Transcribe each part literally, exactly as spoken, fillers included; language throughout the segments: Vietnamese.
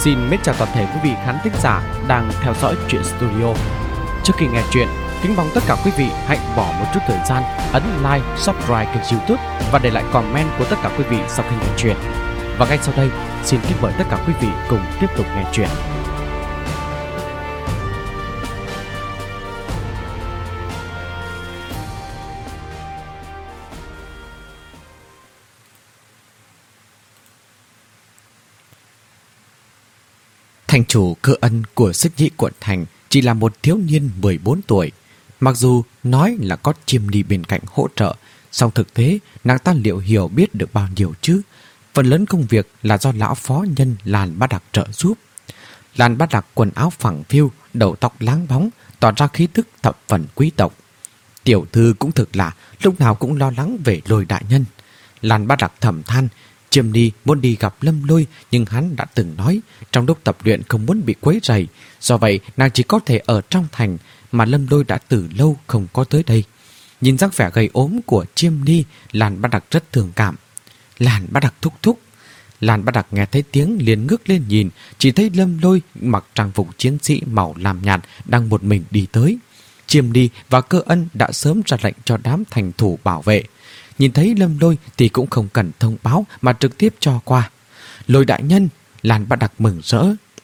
Xin mến chào toàn thể quý vị khán thính giả đang theo dõi Truyện Studio. Trước khi nghe chuyện, kính mong tất cả quý vị hãy bỏ một chút thời gian ấn like, subscribe kênh YouTube và để lại comment của tất cả quý vị sau khi nghe chuyện. Và ngay sau đây, xin kính mời tất cả quý vị cùng tiếp tục nghe chuyện. Thành chủ Cơ Ân của Xích Nhĩ quận thành chỉ là một thiếu niên mười bốn tuổi. Mặc dù nói là có Chiêm Ni bên cạnh hỗ trợ, song thực tế nàng ta liệu hiểu biết được bao nhiêu chứ. Phần lớn công việc là do lão phó nhân Làn Bá Đặc trợ giúp. Làn Bá Đặc quần áo phẳng phiu, đầu tóc láng bóng, tỏ ra khí tức thập phần quý tộc. Tiểu thư cũng thực là lúc nào cũng lo lắng về Lôi đại nhân. Làn Bá Đặc thầm than, Chiêm Ni muốn đi gặp Lâm Lôi, nhưng hắn đã từng nói trong lúc tập luyện không muốn bị quấy rầy, do vậy nàng chỉ có thể ở trong thành, mà Lâm Lôi đã từ lâu không có tới đây. Nhìn dáng vẻ gầy ốm của Chiêm Ni, Làn Bá Đặc rất thương cảm. Làn Bá Đặc thúc thúc. Làn Bá Đặc nghe thấy tiếng liền ngước lên nhìn, chỉ thấy Lâm Lôi mặc trang phục chiến sĩ màu lam nhạt đang một mình đi tới. Chiêm Ni và Cơ Ân đã sớm ra lệnh cho đám thành thủ bảo vệ. Nhìn thấy Lâm Lôi thì cũng không cần thông báo mà trực tiếp cho qua. Lôi đại nhân, Làn Bá Đặc mừng rỡ.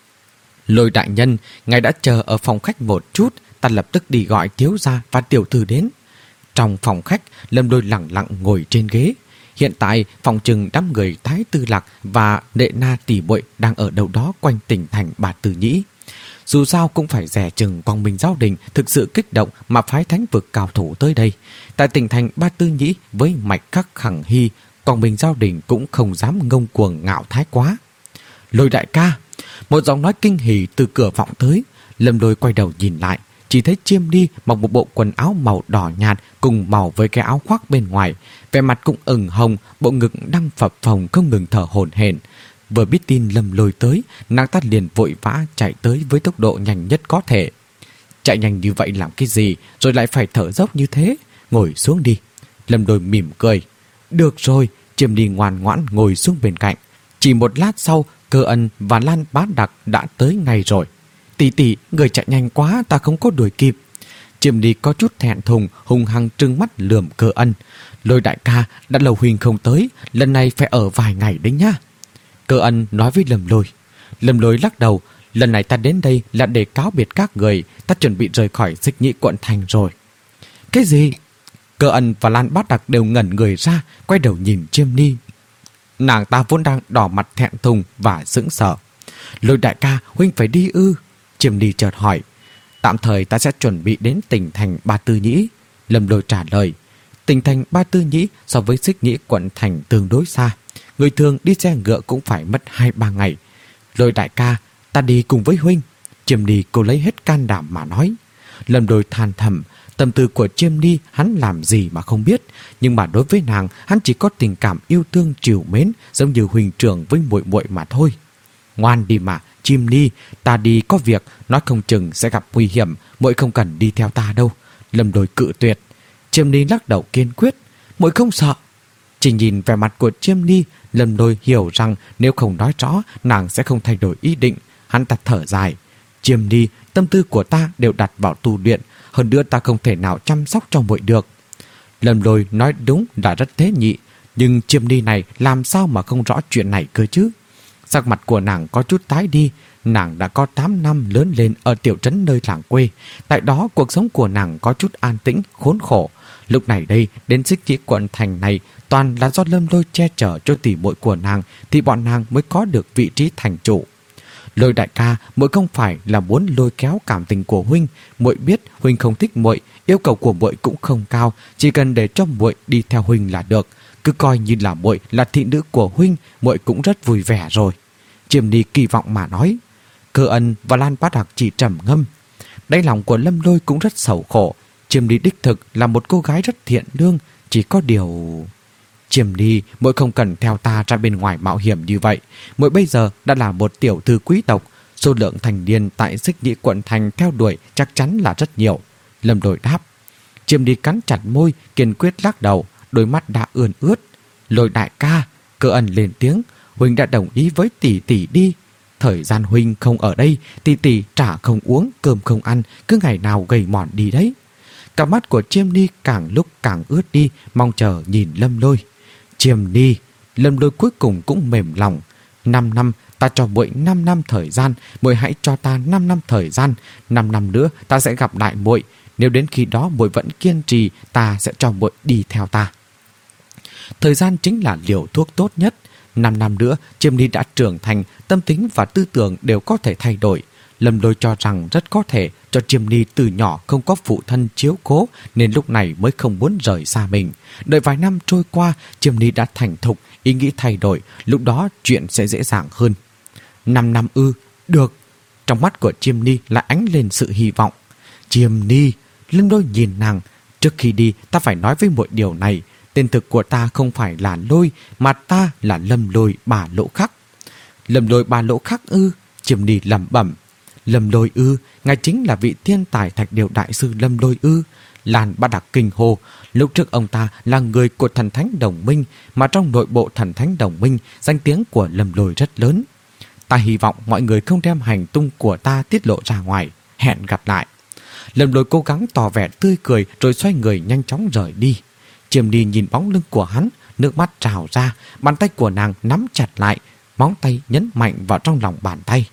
Lôi đại nhân, ngài đã chờ ở phòng khách một chút, ta lập tức đi gọi thiếu gia và tiểu thư đến. Trong phòng khách, Lâm Lôi lặng lặng ngồi trên ghế. Hiện tại, phòng trừng đám người Thái Tư Lạc và Đệ Na tỷ muội đang ở đâu đó quanh tỉnh thành Bà Tư Nhĩ. Dù sao cũng phải dè chừng Quang Minh Giáo Đình thực sự kích động mà phái thánh vực cao thủ tới đây. Tại tỉnh thành Ba Tư Nhĩ với mạch khắc khẳng hy, Quang Minh Giáo Đình cũng không dám ngông cuồng ngạo thái quá. Lôi đại ca! Một giọng nói kinh hỉ từ cửa vọng tới. Lâm Lôi quay đầu nhìn lại, chỉ thấy Chiêm Ni mặc một bộ quần áo màu đỏ nhạt cùng màu với cái áo khoác bên ngoài, vẻ mặt cũng ửng hồng, bộ ngực đang phập phồng không ngừng thở hổn hển. Vừa biết tin Lâm Lôi tới, nàng ta liền vội vã chạy tới với tốc độ nhanh nhất có thể. Chạy nhanh như vậy làm cái gì, rồi lại phải thở dốc như thế? Ngồi xuống đi. Lâm Lôi mỉm cười. Được rồi. Chiêm Ni ngoan ngoãn ngồi xuống bên cạnh. Chỉ một lát sau, Cơ Ân và Lan Bá Đặc đã tới ngay rồi. Tỷ tỷ, người chạy nhanh quá, ta không có đuổi kịp. Chiêm Ni có chút thẹn thùng, hung hăng trừng mắt lườm Cơ Ân. Lôi đại ca, đã lâu huynh không tới, lần này phải ở vài ngày đấy nhá. Cơ Ân nói với Lâm Lôi. Lâm Lôi lắc đầu. Lần này ta đến đây là để cáo biệt các người, ta chuẩn bị rời khỏi Xích Nhĩ quận thành rồi. Cái gì? Cơ Ân và Lan Bá Đặc đều ngẩn người ra, quay đầu nhìn Chiêm Ni. Nàng ta vốn đang đỏ mặt thẹn thùng và sững sờ. Lôi đại ca, huynh phải đi ư? Chiêm Ni chợt hỏi. Tạm thời ta sẽ chuẩn bị đến tỉnh thành Ba Tư Nhĩ. Lâm Lôi trả lời. Tỉnh thành Ba Tư Nhĩ so với Xích Nhĩ quận thành tương đối xa. Người thường đi xe ngựa cũng phải mất hai ba ngày. Lôi đại ca, ta đi cùng với huynh. Chiêm Ni cô lấy hết can đảm mà nói. Lâm Lôi than thầm. Tâm tư của Chiêm Ni hắn làm gì mà không biết, nhưng mà đối với nàng hắn chỉ có tình cảm yêu thương trìu mến, giống như huynh trưởng với muội muội mà thôi. Ngoan đi mà, Chiêm Ni, ta đi có việc, nói không chừng sẽ gặp nguy hiểm, muội không cần đi theo ta đâu. Lâm Lôi cự tuyệt. Chiêm Ni lắc đầu kiên quyết. Muội không sợ. Chỉ nhìn vẻ mặt của Chiêm Ni, Lâm Lôi hiểu rằng nếu không nói rõ, nàng sẽ không thay đổi ý định. Hắn ta thở dài. Chiêm Ni, tâm tư của ta đều đặt vào tu luyện, hơn nữa ta không thể nào chăm sóc cho muội được. Lâm Lôi nói đúng là rất tế nhị, nhưng Chiêm Ni này làm sao mà không rõ chuyện này cơ chứ? Sắc mặt của nàng có chút tái đi. Nàng đã có tám năm lớn lên ở tiểu trấn nơi làng quê. Tại đó cuộc sống của nàng có chút an tĩnh, khốn khổ. Lúc này đây, đến Xích Nhĩ quận thành này toàn là do Lâm Lôi che chở cho tỷ muội của nàng, thì bọn nàng mới có được vị trí thành chủ. Lôi đại ca, muội không phải là muốn lôi kéo cảm tình của huynh. Muội biết huynh không thích muội, yêu cầu của muội cũng không cao, chỉ cần để cho muội đi theo huynh là được. Cứ coi như là muội là thị nữ của huynh, muội cũng rất vui vẻ rồi. Chiêm Ni kỳ vọng mà nói. Cơ Ân và Lan Bá Đặc chỉ trầm ngâm. Đáy lòng của Lâm Lôi cũng rất sầu khổ. Chiêm Ni đích thực là một cô gái rất thiện lương, chỉ có điều... Chiêm Ni, muội không cần theo ta ra bên ngoài mạo hiểm như vậy. Muội bây giờ đã là một tiểu thư quý tộc, số lượng thành niên tại Xích Nhĩ quận thành theo đuổi chắc chắn là rất nhiều. Lâm Lôi đáp. Chiêm Ni cắn chặt môi, kiên quyết lắc đầu, đôi mắt đã ươn ướt. Lôi đại ca, Cơ Ân lên tiếng. Huynh đã đồng ý với tỷ tỷ đi. thời gian huynh không ở đây, tỷ tỷ trà không uống, cơm không ăn, cứ ngày nào gầy mòn đi đấy. Cả mắt của Chiêm Ni càng lúc càng ướt đi, mong chờ nhìn Lâm Lôi. Chiêm Ni, Lâm Lôi cuối cùng cũng mềm lòng. Năm năm, ta cho muội năm năm thời gian, muội hãy cho ta năm năm thời gian. Năm năm nữa ta sẽ gặp lại muội. Nếu đến khi đó muội vẫn kiên trì, ta sẽ cho muội đi theo ta. Thời gian chính là liều thuốc tốt nhất. Năm năm nữa, Chiêm Ni đã trưởng thành, tâm tính và tư tưởng đều có thể thay đổi. Lâm Lôi cho rằng rất có thể cho Chiêm Ni từ nhỏ không có phụ thân chiếu cố nên lúc này mới không muốn rời xa mình. Đợi vài năm trôi qua, Chiêm Ni đã thành thục, ý nghĩ thay đổi, lúc đó chuyện sẽ dễ dàng hơn. Năm năm ư, được. Trong mắt của Chiêm Ni lại ánh lên sự hy vọng. Chiêm Ni, Lâm Lôi nhìn nàng. Trước khi đi, ta phải nói với muội điều này. Tên thực của ta không phải là Lôi, mà ta là Lâm Lôi Bà Lỗ Khắc. Lâm Lôi Bà Lỗ Khắc ư? Chiêm Ni lẩm bẩm. Lâm Lôi ư? Ngài chính là vị thiên tài thạch điệu đại sư Lâm Lôi ư? Lan Bá Đặc kinh hô. Lúc trước ông ta là người của thần thánh đồng minh, mà trong nội bộ thần thánh đồng minh, danh tiếng của Lâm Lôi rất lớn. Ta hy vọng mọi người không đem hành tung của ta tiết lộ ra ngoài. Hẹn gặp lại. Lâm Lôi cố gắng tỏ vẻ tươi cười rồi xoay người nhanh chóng rời đi. Chiêm Ni nhìn bóng lưng của hắn, nước mắt trào ra, bàn tay của nàng nắm chặt lại, móng tay nhấn mạnh vào trong lòng bàn tay.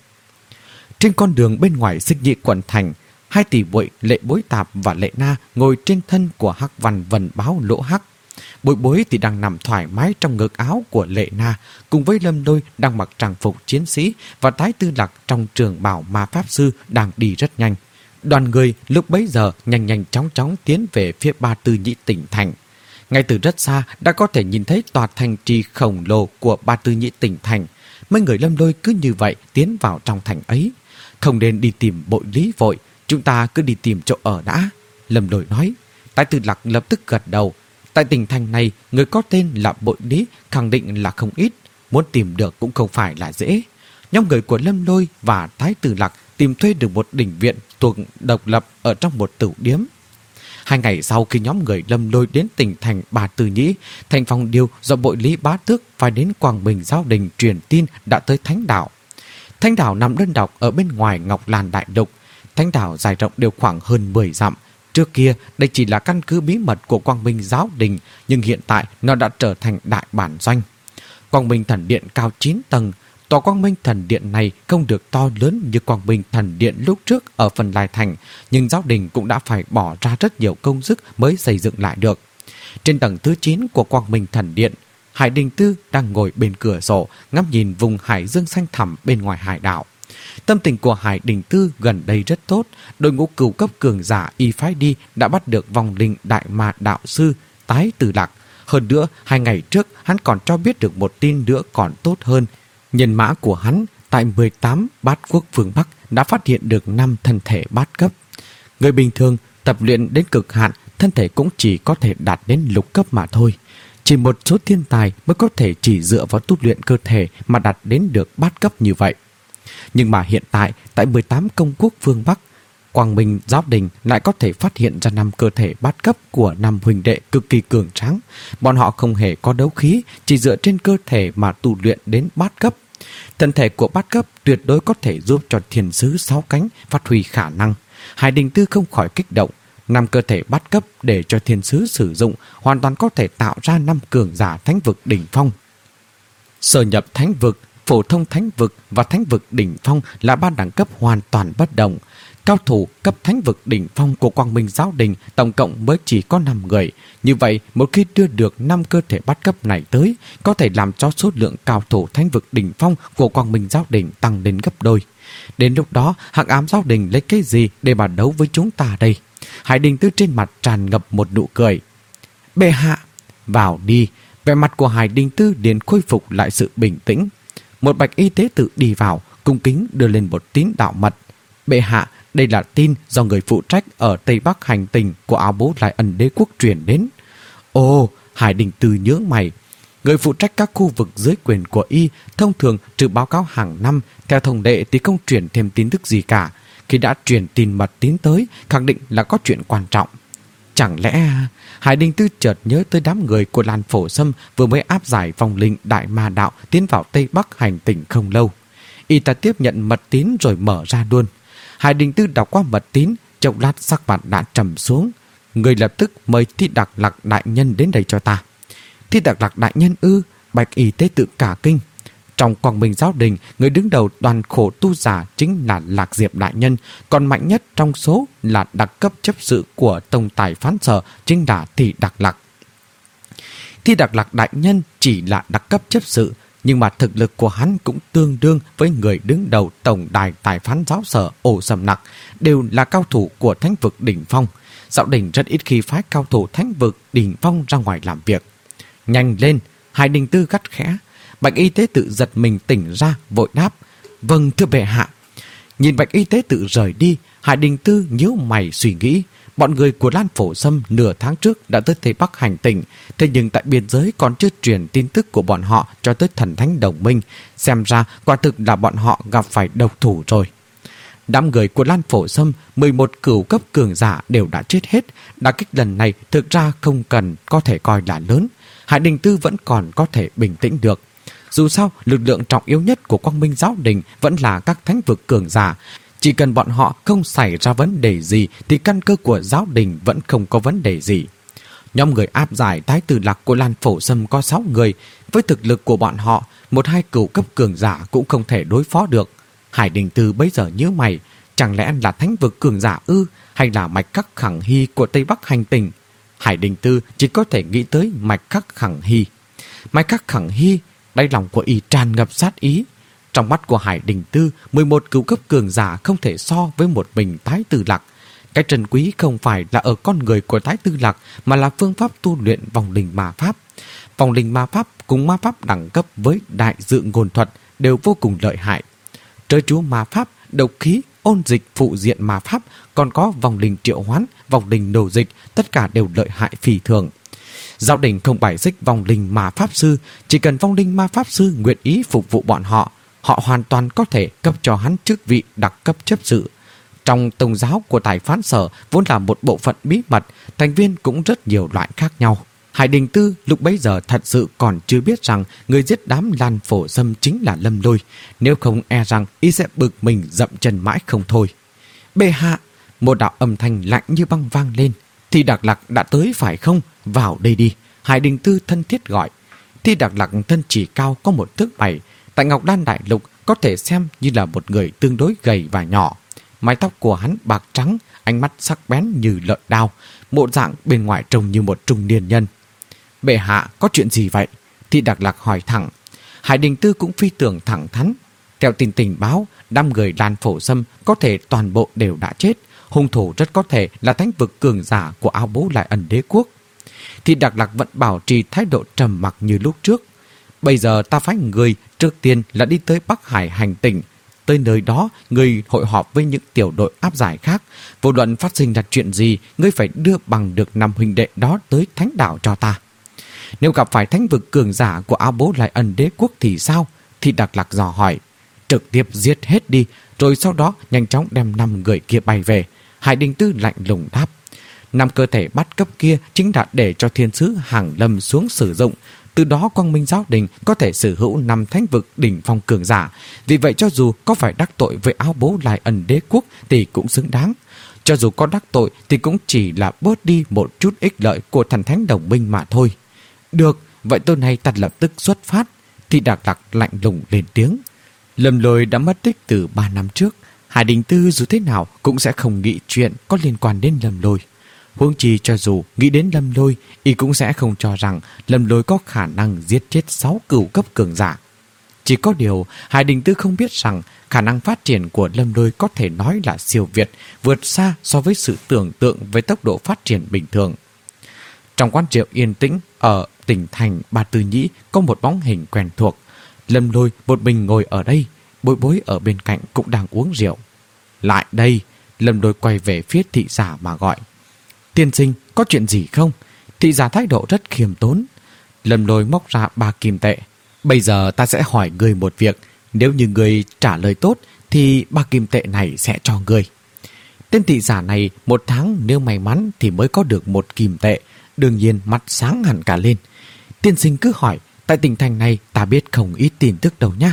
Trên con đường bên ngoài Xích Nhị quận thành, hai tỷ muội Lệ Bối Tạp và Lệ Na ngồi trên thân của Hắc Văn Vân Báo Lỗ Hắc. Bối Bối thì đang nằm thoải mái trong ngực áo của Lệ Na, cùng với Lâm Lôi đang mặc trang phục chiến sĩ và Tái Tư Lạc trong trường bào ma pháp sư đang đi rất nhanh. Đoàn người lúc bấy giờ nhanh nhanh chóng chóng tiến về phía Ba Tư Nhĩ tỉnh thành. Ngay từ rất xa đã có thể nhìn thấy tòa thành trì khổng lồ của Ba Tư Nhĩ tỉnh thành. Mấy người Lâm Lôi cứ như vậy tiến vào trong thành ấy. Không nên đi tìm Bội Lý vội, chúng ta cứ đi tìm chỗ ở đã. Lâm Lôi nói. Tái Tư Lạc lập tức gật đầu. Tại tỉnh thành này, người có tên là Bội Lý khẳng định là không ít, muốn tìm được cũng không phải là dễ. Nhóm người của Lâm Lôi và Tái Tư Lạc tìm thuê được một đình viện thuộc độc lập ở trong một tửu điếm. Hai ngày sau khi nhóm người Lâm Lôi đến tỉnh thành Ba Tư Nhĩ, thành phòng điều do Bội Lý Bá Tước phải đến Quang Bình Giáo Đình truyền tin đã tới Thánh Đảo. Thánh Đảo nằm đơn độc ở bên ngoài Ngọc Lan Đại Lục. Thánh Đảo dài rộng đều khoảng hơn mười dặm. Trước kia, đây chỉ là căn cứ bí mật của Quang Minh Giáo Đình, nhưng hiện tại nó đã trở thành đại bản doanh. Quang Minh Thần Điện cao chín tầng. Tòa Quang Minh Thần Điện này không được to lớn như Quang Minh Thần Điện lúc trước ở phần Lai Thành, nhưng Giáo Đình cũng đã phải bỏ ra rất nhiều công sức mới xây dựng lại được. Trên tầng thứ chín của Quang Minh Thần Điện, Hải Đình Tư đang ngồi bên cửa sổ ngắm nhìn vùng hải dương xanh thẳm bên ngoài hải đảo. Tâm tình của Hải Đình Tư gần đây rất tốt. Đội ngũ cửu cấp cường giả y phái đi đã bắt được vong linh đại ma đạo sư Tái Tư Lạc. Hơn nữa, hai ngày trước hắn còn cho biết được một tin nữa còn tốt hơn. Nhân mã của hắn tại mười tám bát quốc phương Bắc đã phát hiện được năm thân thể bát cấp. Người bình thường tập luyện đến cực hạn, thân thể cũng chỉ có thể đạt đến lục cấp mà thôi. Chỉ một số thiên tài mới có thể chỉ dựa vào tu luyện cơ thể mà đạt đến được bát cấp như vậy. Nhưng mà hiện tại tại mười tám công quốc phương Bắc, Quang Minh Giáo Đình lại có thể phát hiện ra năm cơ thể bát cấp của năm huynh đệ cực kỳ cường tráng. Bọn họ không hề có đấu khí, chỉ dựa trên cơ thể mà tu luyện đến bát cấp. Thân thể của bát cấp tuyệt đối có thể giúp cho thiên sứ sáu cánh phát huy khả năng. Hải Đình Tư không khỏi kích động. Năm cơ thể bát cấp để cho thiên sứ sử dụng hoàn toàn có thể tạo ra năm cường giả thánh vực đỉnh phong. Sở nhập thánh vực, phổ thông thánh vực và thánh vực đỉnh phong là ba đẳng cấp hoàn toàn bất đồng. Cao thủ cấp thánh vực đỉnh phong của Quang Minh Giáo Đình tổng cộng mới chỉ có năm người. Như vậy, một khi đưa được năm cơ thể bát cấp này tới, có thể làm cho số lượng cao thủ thánh vực đỉnh phong của Quang Minh Giáo Đình tăng lên gấp đôi. Đến lúc đó, Hắc Ám Giáo Đình lấy cái gì để mà đấu với chúng ta đây? Hải Đình Tư trên mặt tràn ngập một nụ cười. Bệ hạ, vào đi. Vẻ mặt của Hải Đình Tư liền khôi phục lại sự bình tĩnh. Một bạch y tế tự đi vào, cung kính đưa lên một tín đạo mật. Bệ hạ, đây là tin do người phụ trách ở Tây Bắc hành tinh của Áo Bố Lại Ẩn Đế Quốc truyền đến. Ồ, Hải Đình Tư nhớ mày. Người phụ trách các khu vực dưới quyền của y thông thường trừ báo cáo hàng năm, theo thông lệ thì không truyền thêm tin tức gì cả. Khi đã truyền tin mật tín tới, khẳng định là có chuyện quan trọng. Chẳng lẽ... Hải Đình Tư chợt nhớ tới đám người của Lan Phổ Sâm vừa mới áp giải vòng linh đại ma đạo tiến vào Tây Bắc hành tinh không lâu. Y ta tiếp nhận mật tín rồi mở ra luôn. Hải Đình Tư đọc qua mật tín, chốc lát sắc mặt đã trầm xuống. Người lập tức mời Thi Đạc Lạc đại nhân đến đây cho ta. Thi Đạc Lạc đại nhân ư? Bạch y tế tự cả kinh. Trong Quang Minh giáo đình, người đứng đầu đoàn khổ tu giả chính là Lạc Diệp đại nhân, còn mạnh nhất trong số là đặc cấp chấp sự của tông tài phán sở chính là Thi Đạc Lạc. Thi Đạc Lạc đại nhân chỉ là đặc cấp chấp sự, nhưng mà thực lực của hắn cũng tương đương với người đứng đầu tổng đài tài phán giáo sở Ổ Sầm Nặc, đều là cao thủ của thánh vực đỉnh phong. Giáo đình rất ít khi phái cao thủ thánh vực đỉnh phong ra ngoài làm việc. Nhanh lên! Hải Đình Tư gắt khẽ. Bạch y tế tự giật mình tỉnh ra, vội đáp: Vâng thưa bệ hạ. Nhìn Bạch y tế tự rời đi, Hải Đình Tư nhíu mày suy nghĩ. Bọn người của Lan Phổ Sâm nửa tháng trước đã tới Tây Bắc hành tỉnh, thế nhưng tại biên giới còn chưa truyền tin tức của bọn họ cho tới thần thánh đồng minh. Xem ra quả thực là bọn họ gặp phải độc thủ rồi. Đám người của Lan Phổ Sâm, mười một cửu cấp cường giả đều đã chết hết. Đả kích lần này thực ra không cần có thể coi là lớn. Hải Đình Tư vẫn còn có thể bình tĩnh được. Dù sao, lực lượng trọng yếu nhất của Quang Minh giáo đình vẫn là các thánh vực cường giả. Chỉ cần bọn họ không xảy ra vấn đề gì thì căn cơ của giáo đình vẫn không có vấn đề gì. Nhóm người áp giải Thái Tử Lạc của Lan Phổ Sâm có sáu người. Với thực lực của bọn họ, một hai cửu cấp cường giả cũng không thể đối phó được. Hải Đình Tư bấy giờ nhớ mày, chẳng lẽ là thánh vực cường giả ư, hay là Mạch Khắc Khẳng Hy của Tây Bắc hành tinh? Hải Đình Tư chỉ có thể nghĩ tới Mạch Khắc Khẳng Hy. Mạch Khắc Khẳng Hy, đáy lòng của y tràn ngập sát ý. Trong mắt của Hải Đình Tư, mười một cửu cấp cường giả không thể so với một mình Thái Tử Lạc. Cái trân quý không phải là ở con người của Thái Tử Lạc, mà là phương pháp tu luyện vòng linh ma pháp. Vòng linh ma pháp cùng ma pháp đẳng cấp với đại dự ngôn thuật đều vô cùng lợi hại. Trớ chú ma pháp, độc khí, ôn dịch phụ diện ma pháp, còn có vòng linh triệu hoán, vòng linh nổ dịch, tất cả đều lợi hại phi thường. Giáo đình không bài xích vòng linh ma pháp sư, chỉ cần vong linh ma pháp sư nguyện ý phục vụ bọn họ, họ hoàn toàn có thể cấp cho hắn chức vị đặc cấp chấp sự. Trong tông giáo của tài phán sở vốn là một bộ phận bí mật, thành viên cũng rất nhiều loại khác nhau. Hải Đình Tư lúc bấy giờ thật sự còn chưa biết rằng người giết đám Lan Phổ Sâm chính là Lâm Lôi, nếu không e rằng y sẽ bực mình dậm chân mãi không thôi. Bệ hạ! Một đạo âm thanh lạnh như băng vang lên. Thi Đạc Lạc đã tới phải không? Vào đây đi! Hải Đình Tư thân thiết gọi. Thi Đạc Lạc thân chỉ cao có một thước bảy, tại Ngọc Đan Đại Lục có thể xem như là một người tương đối gầy và nhỏ. Mái tóc của hắn bạc trắng, ánh mắt sắc bén như lợi đao, bộ dạng bên ngoài trông như một trung niên nhân. Bệ hạ, có chuyện gì vậy? Thi Đạc Lạc hỏi thẳng. Hải Đình Tư cũng phi tưởng thẳng thắn. Theo tin tình báo, đám người Lan Phổ Sâm có thể toàn bộ đều đã chết. Hung thủ rất có thể là thánh vực cường giả của Áo Bố Lại Ẩn Đế Quốc. Thi Đạc Lạc vẫn bảo trì thái độ trầm mặc như lúc trước. Bây giờ ta phái người trước tiên là đi tới Bắc Hải hành tỉnh. Tới nơi đó, người hội họp với những tiểu đội áp giải khác. Vô luận phát sinh ra chuyện gì, ngươi phải đưa bằng được năm huynh đệ đó tới thánh đảo cho ta. Nếu gặp phải thánh vực cường giả của Áo Bố Lại Ẩn Đế Quốc thì sao? Thì Đạc Lạc dò hỏi. Trực tiếp giết hết đi, rồi sau đó nhanh chóng đem năm người kia bay về. Hải Đình Tư lạnh lùng đáp. Năm cơ thể bắt cấp kia chính là để cho thiên sứ Hàng Lâm xuống sử dụng. Từ đó Quang Minh giáo đình có thể sở hữu năm thánh vực đỉnh phong cường giả. Vì vậy cho dù có phải đắc tội với Áo Bố Lại Ẩn Đế Quốc thì cũng xứng đáng. Cho dù có đắc tội thì cũng chỉ là bớt đi một chút ích lợi của thần thánh đồng minh mà thôi. Được, vậy tối nay ta lập tức xuất phát. Thì Đạc Lạc lạnh lùng lên tiếng. Lâm Lôi đã mất tích từ ba năm trước. Hải Đình Tư dù thế nào cũng sẽ không nghĩ chuyện có liên quan đến Lâm Lôi. Huống chi cho dù nghĩ đến Lâm Lôi, y cũng sẽ không cho rằng Lâm Lôi có khả năng giết chết sáu cửu cấp cường giả. Chỉ có điều, Hải Đình Tư không biết rằng khả năng phát triển của Lâm Lôi có thể nói là siêu việt, vượt xa so với sự tưởng tượng với tốc độ phát triển bình thường. Trong quán rượu yên tĩnh ở tỉnh thành Ba Tư Nhĩ có một bóng hình quen thuộc. Lâm Lôi một mình ngồi ở đây, Bối Bối ở bên cạnh cũng đang uống rượu. Lại đây! Lâm Lôi quay về phía thị giả mà gọi. Tiên sinh, có chuyện gì không? Thị giả thái độ rất khiêm tốn. Lâm Lôi móc ra ba kim tệ. Bây giờ ta sẽ hỏi ngươi một việc. Nếu như ngươi trả lời tốt thì ba kim tệ này sẽ cho ngươi. Tên thị giả này một tháng nếu may mắn thì mới có được một kim tệ. Đương nhiên mắt sáng hẳn cả lên. Tiên sinh cứ hỏi, tại tỉnh thành này ta biết không ít tin tức đâu nha.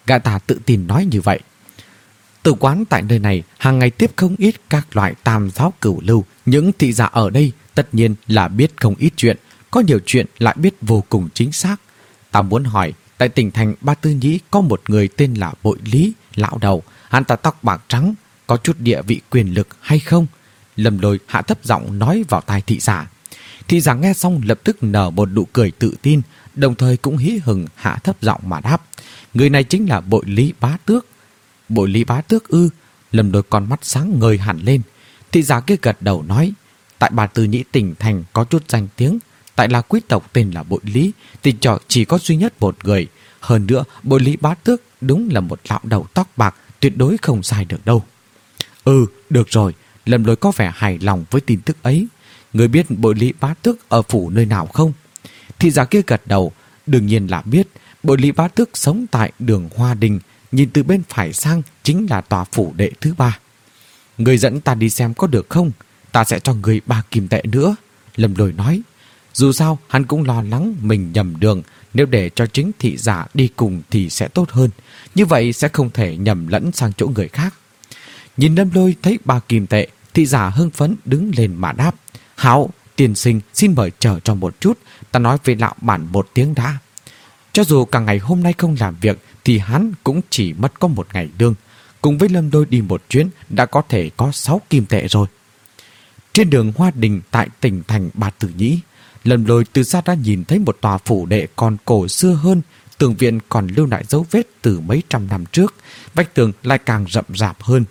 Gã ta tự tin nói như vậy. Tử quán tại nơi này hàng ngày tiếp không ít các loại tam giáo cửu lưu. Những thị giả ở đây tất nhiên là biết không ít chuyện, có nhiều chuyện lại biết vô cùng chính xác. Ta muốn hỏi, tại tỉnh thành Ba Tư Nhĩ có một người tên là Bội Lý, lão đầu, hắn ta tóc bạc trắng, có chút địa vị quyền lực hay không? Lâm Lôi hạ thấp giọng nói vào tai thị giả. Thị giả nghe xong lập tức nở một nụ cười tự tin, đồng thời cũng hí hửng hạ thấp giọng mà đáp. Người này chính là Bội Lý Bá Tước. Bội Lý Bá Tước ư? Lâm Lôi con mắt sáng ngời hẳn lên. Thị giả kia gật đầu nói, tại Ba Tư Nhĩ tỉnh thành có chút danh tiếng, tại là quý tộc tên là Bội Lý, thì trò chỉ có duy nhất một người. Hơn nữa, Bội Lý Bá Tước đúng là một lão đầu tóc bạc, tuyệt đối không sai được đâu. Ừ, được rồi. Lâm Lôi có vẻ hài lòng với tin tức ấy. Người biết Bội Lý Bá Tước ở phủ nơi nào không? Thị giả kia gật đầu. Đương nhiên là biết. Bội Lý Bá Tước sống tại đường Hoa Đình, nhìn từ bên phải sang chính là tòa phủ đệ thứ ba. Người dẫn ta đi xem có được không? Ta sẽ cho người ba kim tệ nữa. Lâm Lôi nói. Dù sao hắn cũng lo lắng mình nhầm đường, nếu để cho chính thị giả đi cùng thì sẽ tốt hơn. Như vậy sẽ không thể nhầm lẫn sang chỗ người khác. Nhìn Lâm Lôi thấy ba kim tệ, thị giả hưng phấn đứng lên mà đáp. Hảo, tiên sinh xin mời chờ cho một chút, ta nói với lão bản một tiếng đã. Cho dù cả ngày hôm nay không làm việc thì hắn cũng chỉ mất có một ngày lương. Cùng với Lâm Lôi đi một chuyến đã có thể có sáu kim tệ rồi. Trên đường Hoa Đình tại tỉnh thành Ba Tư Nhĩ, Lâm Lôi từ xa đã nhìn thấy một tòa phủ đệ còn cổ xưa hơn, tường viện còn lưu lại dấu vết từ mấy trăm năm trước, vách tường lại càng rậm rạp hơn.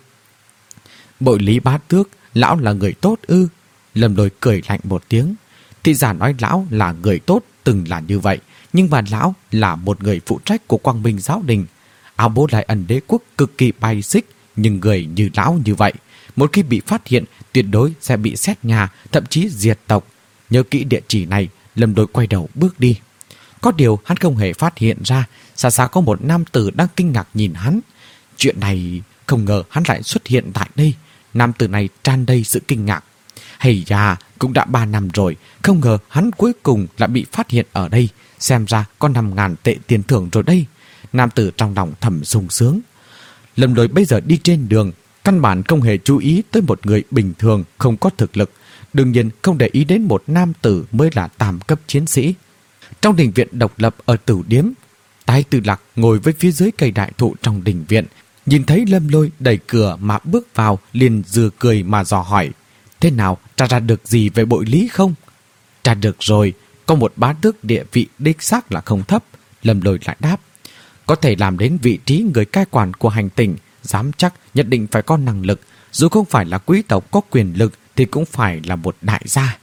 Bội Lý Bá Tước, lão là người tốt ư? Lâm Lôi cười lạnh một tiếng. Thị giả nói lão là người tốt từng là như vậy, nhưng mà lão là một người phụ trách của Quang Minh Giáo Đình. Áo bố Đại Ẩn Đế Quốc cực kỳ bay xích, nhưng người như lão như vậy, một khi bị phát hiện tuyệt đối sẽ bị xét nhà, thậm chí diệt tộc. Nhớ kỹ địa chỉ này. Lâm Lôi quay đầu bước đi. Có điều hắn không hề phát hiện ra xa xa có một nam tử đang kinh ngạc nhìn hắn. Chuyện này không ngờ hắn lại xuất hiện tại đây. Nam tử này tràn đầy sự kinh ngạc. Hay da, cũng đã ba năm rồi, không ngờ hắn cuối cùng lại bị phát hiện ở đây. Xem ra có năm ngàn tệ tiền thưởng rồi đây. Nam tử trong lòng thầm sung sướng. Lâm Lôi bây giờ đi trên đường, căn bản không hề chú ý tới một người bình thường không có thực lực. Đương nhiên không để ý đến một nam tử mới là tam cấp chiến sĩ. Trong đình viện độc lập ở Tử Điếm, Tái Tư Lạc ngồi với phía dưới cây đại thụ trong đình viện, nhìn thấy Lâm Lôi đẩy cửa mà bước vào, liền dừa cười mà dò hỏi. Thế nào, tra ra được gì về Bội Lý không? Tra được rồi, có một bá tước địa vị đích xác là không thấp. Lâm Lôi lại đáp. Có thể làm đến vị trí người cai quản của hành tinh, dám chắc nhất định phải có năng lực. Dù không phải là quý tộc có quyền lực thì cũng phải là một đại gia.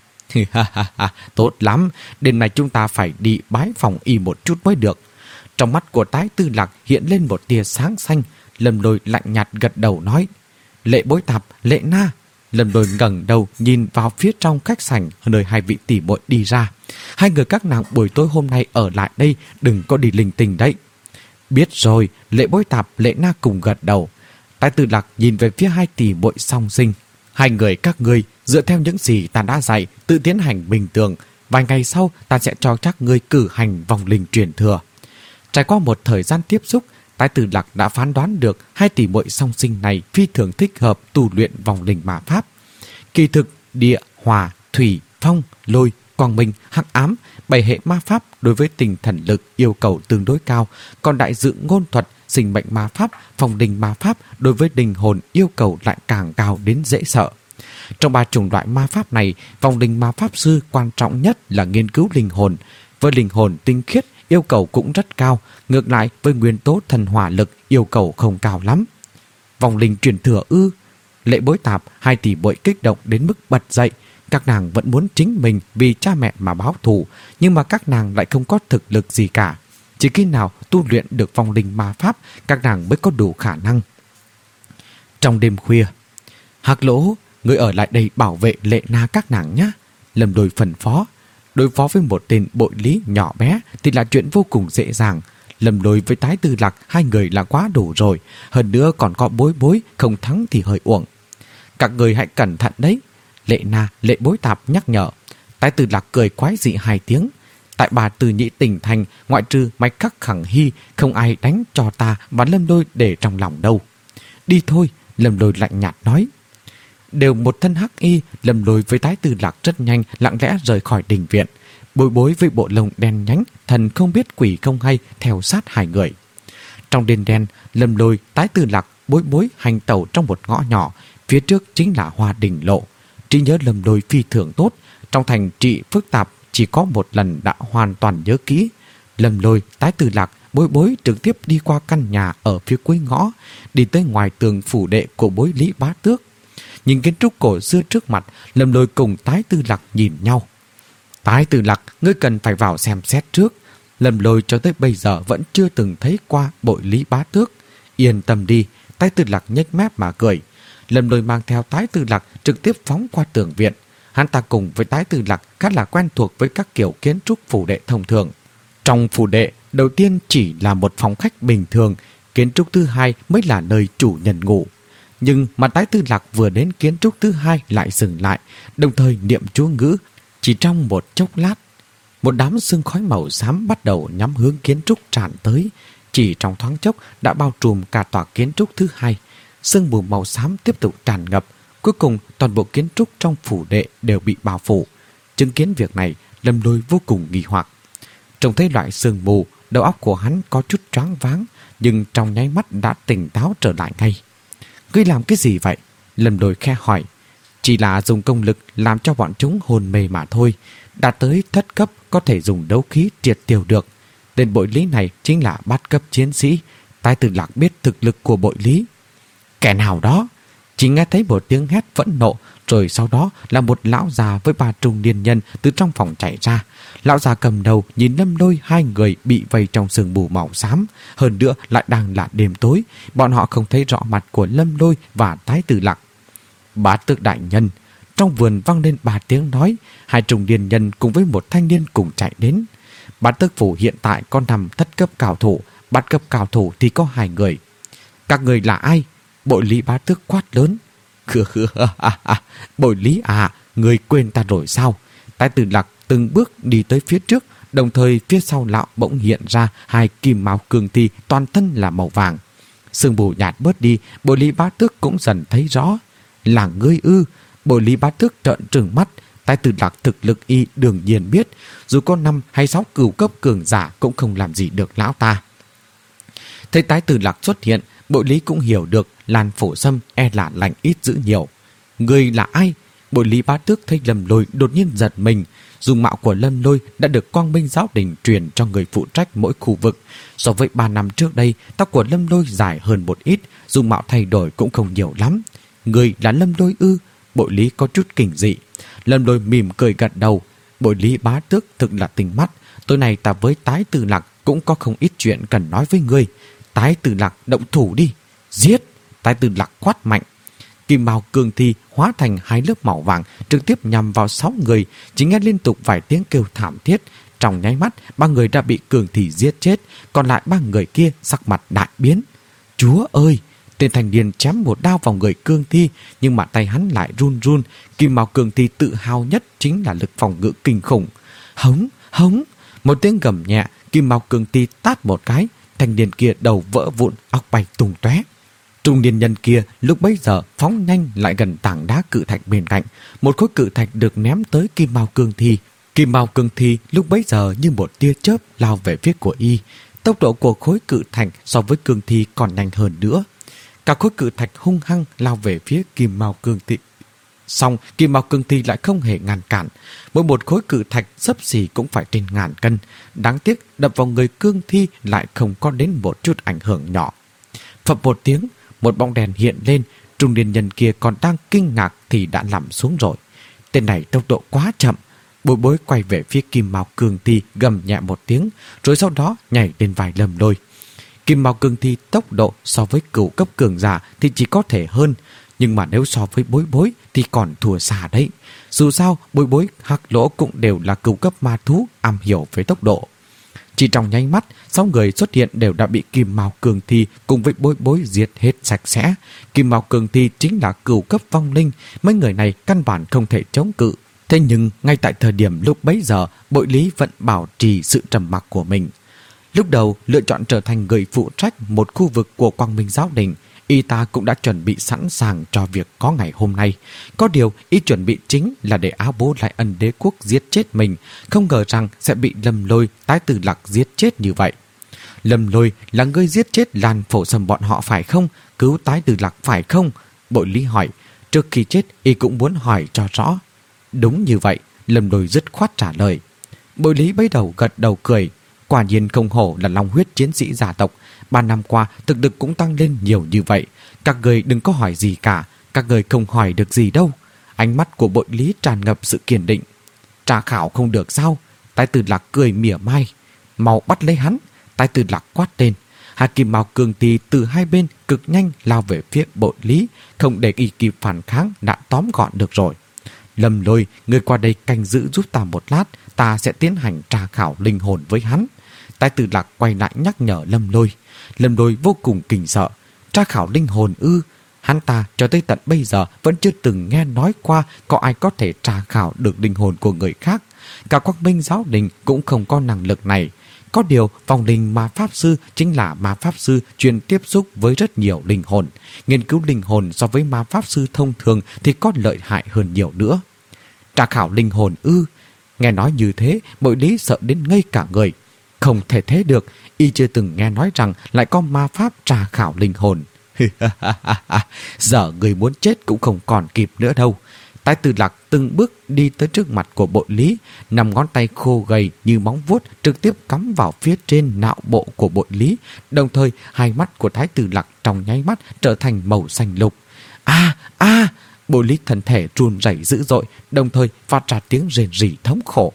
Tốt lắm, đêm nay chúng ta phải đi bái phòng y một chút mới được. Trong mắt của Tái Tư Lạc hiện lên một tia sáng xanh. Lâm Lôi lạnh nhạt gật đầu nói. Lệ Bối Tạp, Lệ Na. Lâm Lôi ngẩng đầu nhìn vào phía trong khách sảnh nơi hai vị tỷ muội đi ra. Hai người các nàng buổi tối hôm nay ở lại đây, đừng có đi linh tinh đấy. Biết rồi. Lệ Bối Tạp, Lệ Na cùng gật đầu. Tái Tư Lạc nhìn về phía hai tỷ muội song sinh. Hai người các ngươi dựa theo những gì ta đã dạy tự tiến hành bình thường. Vài ngày sau ta sẽ cho các ngươi cử hành vòng linh truyền thừa. Trải qua một thời gian tiếp xúc, Tái Tư Lạc đã phán đoán được hai tỷ muội song sinh này phi thường thích hợp tu luyện vòng linh ma pháp. Kỳ thực, địa, hỏa, thủy, phong, lôi, quang minh, hắc ám, bảy hệ ma pháp đối với tinh thần lực yêu cầu tương đối cao, còn đại dự ngôn thuật, sinh mệnh ma pháp, phòng đình ma pháp đối với linh hồn yêu cầu lại càng cao đến dễ sợ. Trong ba chủng loại ma pháp này, vòng linh ma pháp sư quan trọng nhất là nghiên cứu linh hồn. Với linh hồn tinh khiết, yêu cầu cũng rất cao, ngược lại với nguyên tố thần hỏa lực yêu cầu không cao lắm. Vòng linh truyền thừa ư? Lệ Bối Tạp, hai tỷ muội kích động đến mức bật dậy. Các nàng vẫn muốn chính mình vì cha mẹ mà báo thù, nhưng mà các nàng lại không có thực lực gì cả. Chỉ khi nào tu luyện được vòng linh ma pháp, các nàng mới có đủ khả năng. Trong đêm khuya, Hạc Lỗ, người ở lại đây bảo vệ Lệ Na các nàng nhé. Lâm Lôi phân phó. Đối phó với một tên Bội Lý nhỏ bé thì là chuyện vô cùng dễ dàng. Lâm Lôi với Tái Tư Lạc hai người là quá đủ rồi. Hơn nữa còn có Bối Bối, không thắng thì hơi uổng. Các người hãy cẩn thận đấy. Lệ Na, Lệ Bối Tạp nhắc nhở. Tái Tư Lạc cười quái dị hai tiếng. Tại Bà Từ Nhĩ tỉnh thành, ngoại trừ Mạch Khắc Khẳng Hy, không ai đánh cho ta và Lâm Lôi để trong lòng đâu. Đi thôi, Lâm Lôi lạnh nhạt nói. Đều một thân hắc y, Lâm Lôi với Tái Tư Lạc rất nhanh lặng lẽ rời khỏi đình viện. Bối Bối với bộ lông đen nhánh, thần không biết quỷ không hay, theo sát hai người. Trong đêm đen, Lâm Lôi, Tái Tư Lạc, Bối Bối hành tẩu trong một ngõ nhỏ, phía trước chính là Hoa Đình Lộ. Trí nhớ Lâm Lôi phi thường tốt, trong thành trị phức tạp chỉ có một lần đã hoàn toàn nhớ kỹ. Lâm Lôi, Tái Tư Lạc, Bối Bối trực tiếp đi qua căn nhà ở phía cuối ngõ, đi tới ngoài tường phủ đệ của Bối Lý Bá Tước. Nhìn kiến trúc cổ xưa trước mặt, Lâm Lôi cùng Tái Tư Lạc nhìn nhau. Tái Tư Lạc, ngươi cần phải vào xem xét trước. Lâm Lôi cho tới bây giờ vẫn chưa từng thấy qua Bối Lý Bá Tước. Yên tâm đi, Tái Tư Lạc nhếch mép mà cười. Lâm Lôi mang theo Tái Tư Lạc trực tiếp phóng qua tường viện. Hắn ta cùng với Tái Tư Lạc khá là quen thuộc với các kiểu kiến trúc phủ đệ thông thường. Trong phủ đệ, đầu tiên chỉ là một phòng khách bình thường, kiến trúc thứ hai mới là nơi chủ nhân ngủ. Nhưng mà Tái Tư Lạc vừa đến kiến trúc thứ hai lại dừng lại, đồng thời niệm chú ngữ. Chỉ trong một chốc lát, một đám sương khói màu xám bắt đầu nhắm hướng kiến trúc tràn tới. Chỉ trong thoáng chốc đã bao trùm cả tòa kiến trúc thứ hai. Sương mù màu xám tiếp tục tràn ngập. Cuối cùng toàn bộ kiến trúc trong phủ đệ đều bị bao phủ. Chứng kiến việc này, Lâm Lôi vô cùng nghi hoặc. Trông thấy loại sương mù, đầu óc của hắn có chút choáng váng, nhưng trong nháy mắt đã tỉnh táo trở lại ngay. Ngươi làm cái gì vậy? Lâm Lôi khe hỏi. Chỉ là dùng công lực làm cho bọn chúng hồn mê mà thôi. Đạt tới thất cấp có thể dùng đấu khí triệt tiêu được. Tên Bội Lý này chính là bát cấp chiến sĩ. Tái Tư Lạc biết thực lực của Bội Lý. Kẻ nào đó? Chỉ nghe thấy một tiếng hét phẫn nộ, rồi sau đó là một lão già với ba trung niên nhân từ trong phòng chạy ra. Lão già cầm đầu nhìn Lâm Lôi hai người bị vây trong sương mù màu xám. Hơn nữa lại đang là đêm tối, bọn họ không thấy rõ mặt của Lâm Lôi và Tái Tư Lạc. Bá Tước đại nhân. Trong vườn vang lên ba tiếng nói. Hai trung niên nhân cùng với một thanh niên cùng chạy đến. Bá Tước phủ hiện tại có năm thất cấp cao thủ, bát cấp cao thủ thì có hai người. Các người là ai? Bội Lý Bá Tước quát lớn. Khưa khưa Bội Lý à, người quên ta rồi sao? Tái Tư Lạc từng bước đi tới phía trước, đồng thời phía sau lão bỗng hiện ra hai kim mao cương thi toàn thân là màu vàng. Sương mù nhạt bớt đi, Bội Lý Bá Tước cũng dần thấy rõ. Là ngươi ư? Bội Lý Bá Tước trợn trừng mắt. Tái Tư Lạc thực lực y đương nhiên biết, dù có năm hay sáu cửu cấp cường giả cũng không làm gì được lão ta. Thấy Tái Tư Lạc xuất hiện, Bội Lý cũng hiểu được Lan Phổ Sâm e là lành ít dữ nhiều. Người là ai? Bội Lý Bá Tước thấy Lâm Lôi đột nhiên giật mình. Dung mạo của Lâm Lôi đã được Quang Minh Giáo Đình truyền cho người phụ trách mỗi khu vực. So với ba năm trước đây, tóc của Lâm Lôi dài hơn một ít, dung mạo thay đổi cũng không nhiều lắm. Người là Lâm Lôi ư? Bội Lý có chút kinh dị. Lâm Lôi mỉm cười gật đầu. Bội Lý Bá Tước thực là tinh mắt. Tối nay ta với Tái Tư Lạc cũng có không ít chuyện cần nói với ngươi. Tái Tư Lạc động thủ đi. Giết! Tái Tư Lạc quát mạnh. Kim mao cương thi hóa thành hai lớp màu vàng trực tiếp nhằm vào sáu người. Chỉ nghe liên tục vài tiếng kêu thảm thiết. Trong nháy mắt, ba người đã bị cương thi giết chết. Còn lại ba người kia sắc mặt đại biến. Chúa ơi! Tên thanh niên chém một đao vào người cương thi, nhưng mà tay hắn lại run run. Kim mao cương thi tự hào nhất chính là lực phòng ngự kinh khủng. Hống! Hống! Một tiếng gầm nhẹ, kim mao cương thi tát một cái. Thanh niên kia đầu vỡ vụn, óc bay tung tóe. Trung niên nhân kia lúc bấy giờ phóng nhanh lại gần tảng đá cự thạch bên cạnh. Một khối cự thạch được ném tới kim mao cương thi. Kim mao cương thi lúc bấy giờ như một tia chớp lao về phía của y. Tốc độ của khối cự thạch so với cương thi còn nhanh hơn nữa. Cả khối cự thạch hung hăng lao về phía kim mao cương thi. Xong kim mao cương thi lại không hề ngăn cản. Mỗi một khối cự thạch xấp xỉ cũng phải trên ngàn cân. Đáng tiếc đập vào người cương thi lại không có đến một chút ảnh hưởng nhỏ. Phập một tiếng, một bóng đèn hiện lên. Trung niên nhân kia còn đang kinh ngạc thì đã nằm xuống rồi. Tên này tốc độ quá chậm. Bối Bối quay về phía kim mao cương thi gầm nhẹ một tiếng, rồi sau đó nhảy lên vai Lâm Lôi. Kim mao cương thi tốc độ so với cửu cấp cường giả thì chỉ có thể hơn, nhưng mà nếu so với Bối Bối thì còn thua xa đấy. Dù sao Bối Bối, Hắc Lỗ cũng đều là cửu cấp ma thú am hiểu về tốc độ. Chỉ trong nháy mắt, sáu người xuất hiện đều đã bị kim mao cương thi cùng với Bối Bối diệt hết sạch sẽ. Kim mao cương thi chính là cửu cấp vong linh, mấy người này căn bản không thể chống cự. Thế nhưng ngay tại thời điểm lúc bấy giờ, Bội Lý vẫn bảo trì sự trầm mặc của mình. Lúc đầu lựa chọn trở thành người phụ trách một khu vực của Quang Minh Giáo Đình, y ta cũng đã chuẩn bị sẵn sàng cho việc có ngày hôm nay. Có điều y chuẩn bị chính là để Áo Bố Lại Ân Đế Quốc giết chết mình, không ngờ rằng sẽ bị Lâm Lôi Tái Tư Lạc giết chết như vậy. Lâm Lôi là người giết chết Lan Phổ Sâm bọn họ phải không? Cứu Tái Tư Lạc phải không? Bội Lý hỏi. Trước khi chết y cũng muốn hỏi cho rõ. Đúng như vậy, Lâm Lôi dứt khoát trả lời. Bội Lý bấy đầu gật đầu cười. Quả nhiên không hổ là long huyết chiến sĩ gia tộc. Ba năm qua thực lực cũng tăng lên nhiều như vậy. Các người đừng có hỏi gì cả. Các người không hỏi được gì đâu. Ánh mắt của Bội Lý tràn ngập sự kiên định. Tra khảo không được sao? Tái Tư Lạc cười mỉa mai. Mau bắt lấy hắn. Tái Tư Lạc quát lên. Hai kim mao cường tì từ hai bên cực nhanh lao về phía Bội Lý, không để y kịp phản kháng đã tóm gọn được rồi. Lâm Lôi, người qua đây canh giữ giúp ta một lát, ta sẽ tiến hành tra khảo linh hồn với hắn. Tái Tư Lạc quay lại nhắc nhở Lâm Lôi. Lâm Lôi vô cùng kinh sợ. Tra khảo linh hồn ư? Hắn ta cho tới tận bây giờ vẫn chưa từng nghe nói qua có ai có thể tra khảo được linh hồn của người khác. Cả Quang Minh Giáo Đình cũng không có năng lực này. Có điều vòng linh ma pháp sư chính là ma pháp sư chuyên tiếp xúc với rất nhiều linh hồn. Nghiên cứu linh hồn so với ma pháp sư thông thường thì có lợi hại hơn nhiều nữa. Tra khảo linh hồn ư? Nghe nói như thế, Bội Lý sợ đến ngây cả người. Không thể thế được, y chưa từng nghe nói rằng lại có ma pháp tra khảo linh hồn. Giờ người muốn chết cũng không còn kịp nữa đâu. Tái Tư Lạc từng bước đi tới trước mặt của Bội Lý, nằm ngón tay khô gầy như móng vuốt trực tiếp cắm vào phía trên nạo bộ của Bội Lý, đồng thời hai mắt của Thái Tư Lạc trong nháy mắt trở thành màu xanh lục. A a! Bội Lý thân thể run rẩy dữ dội, đồng thời phát ra tiếng rền rỉ thống khổ.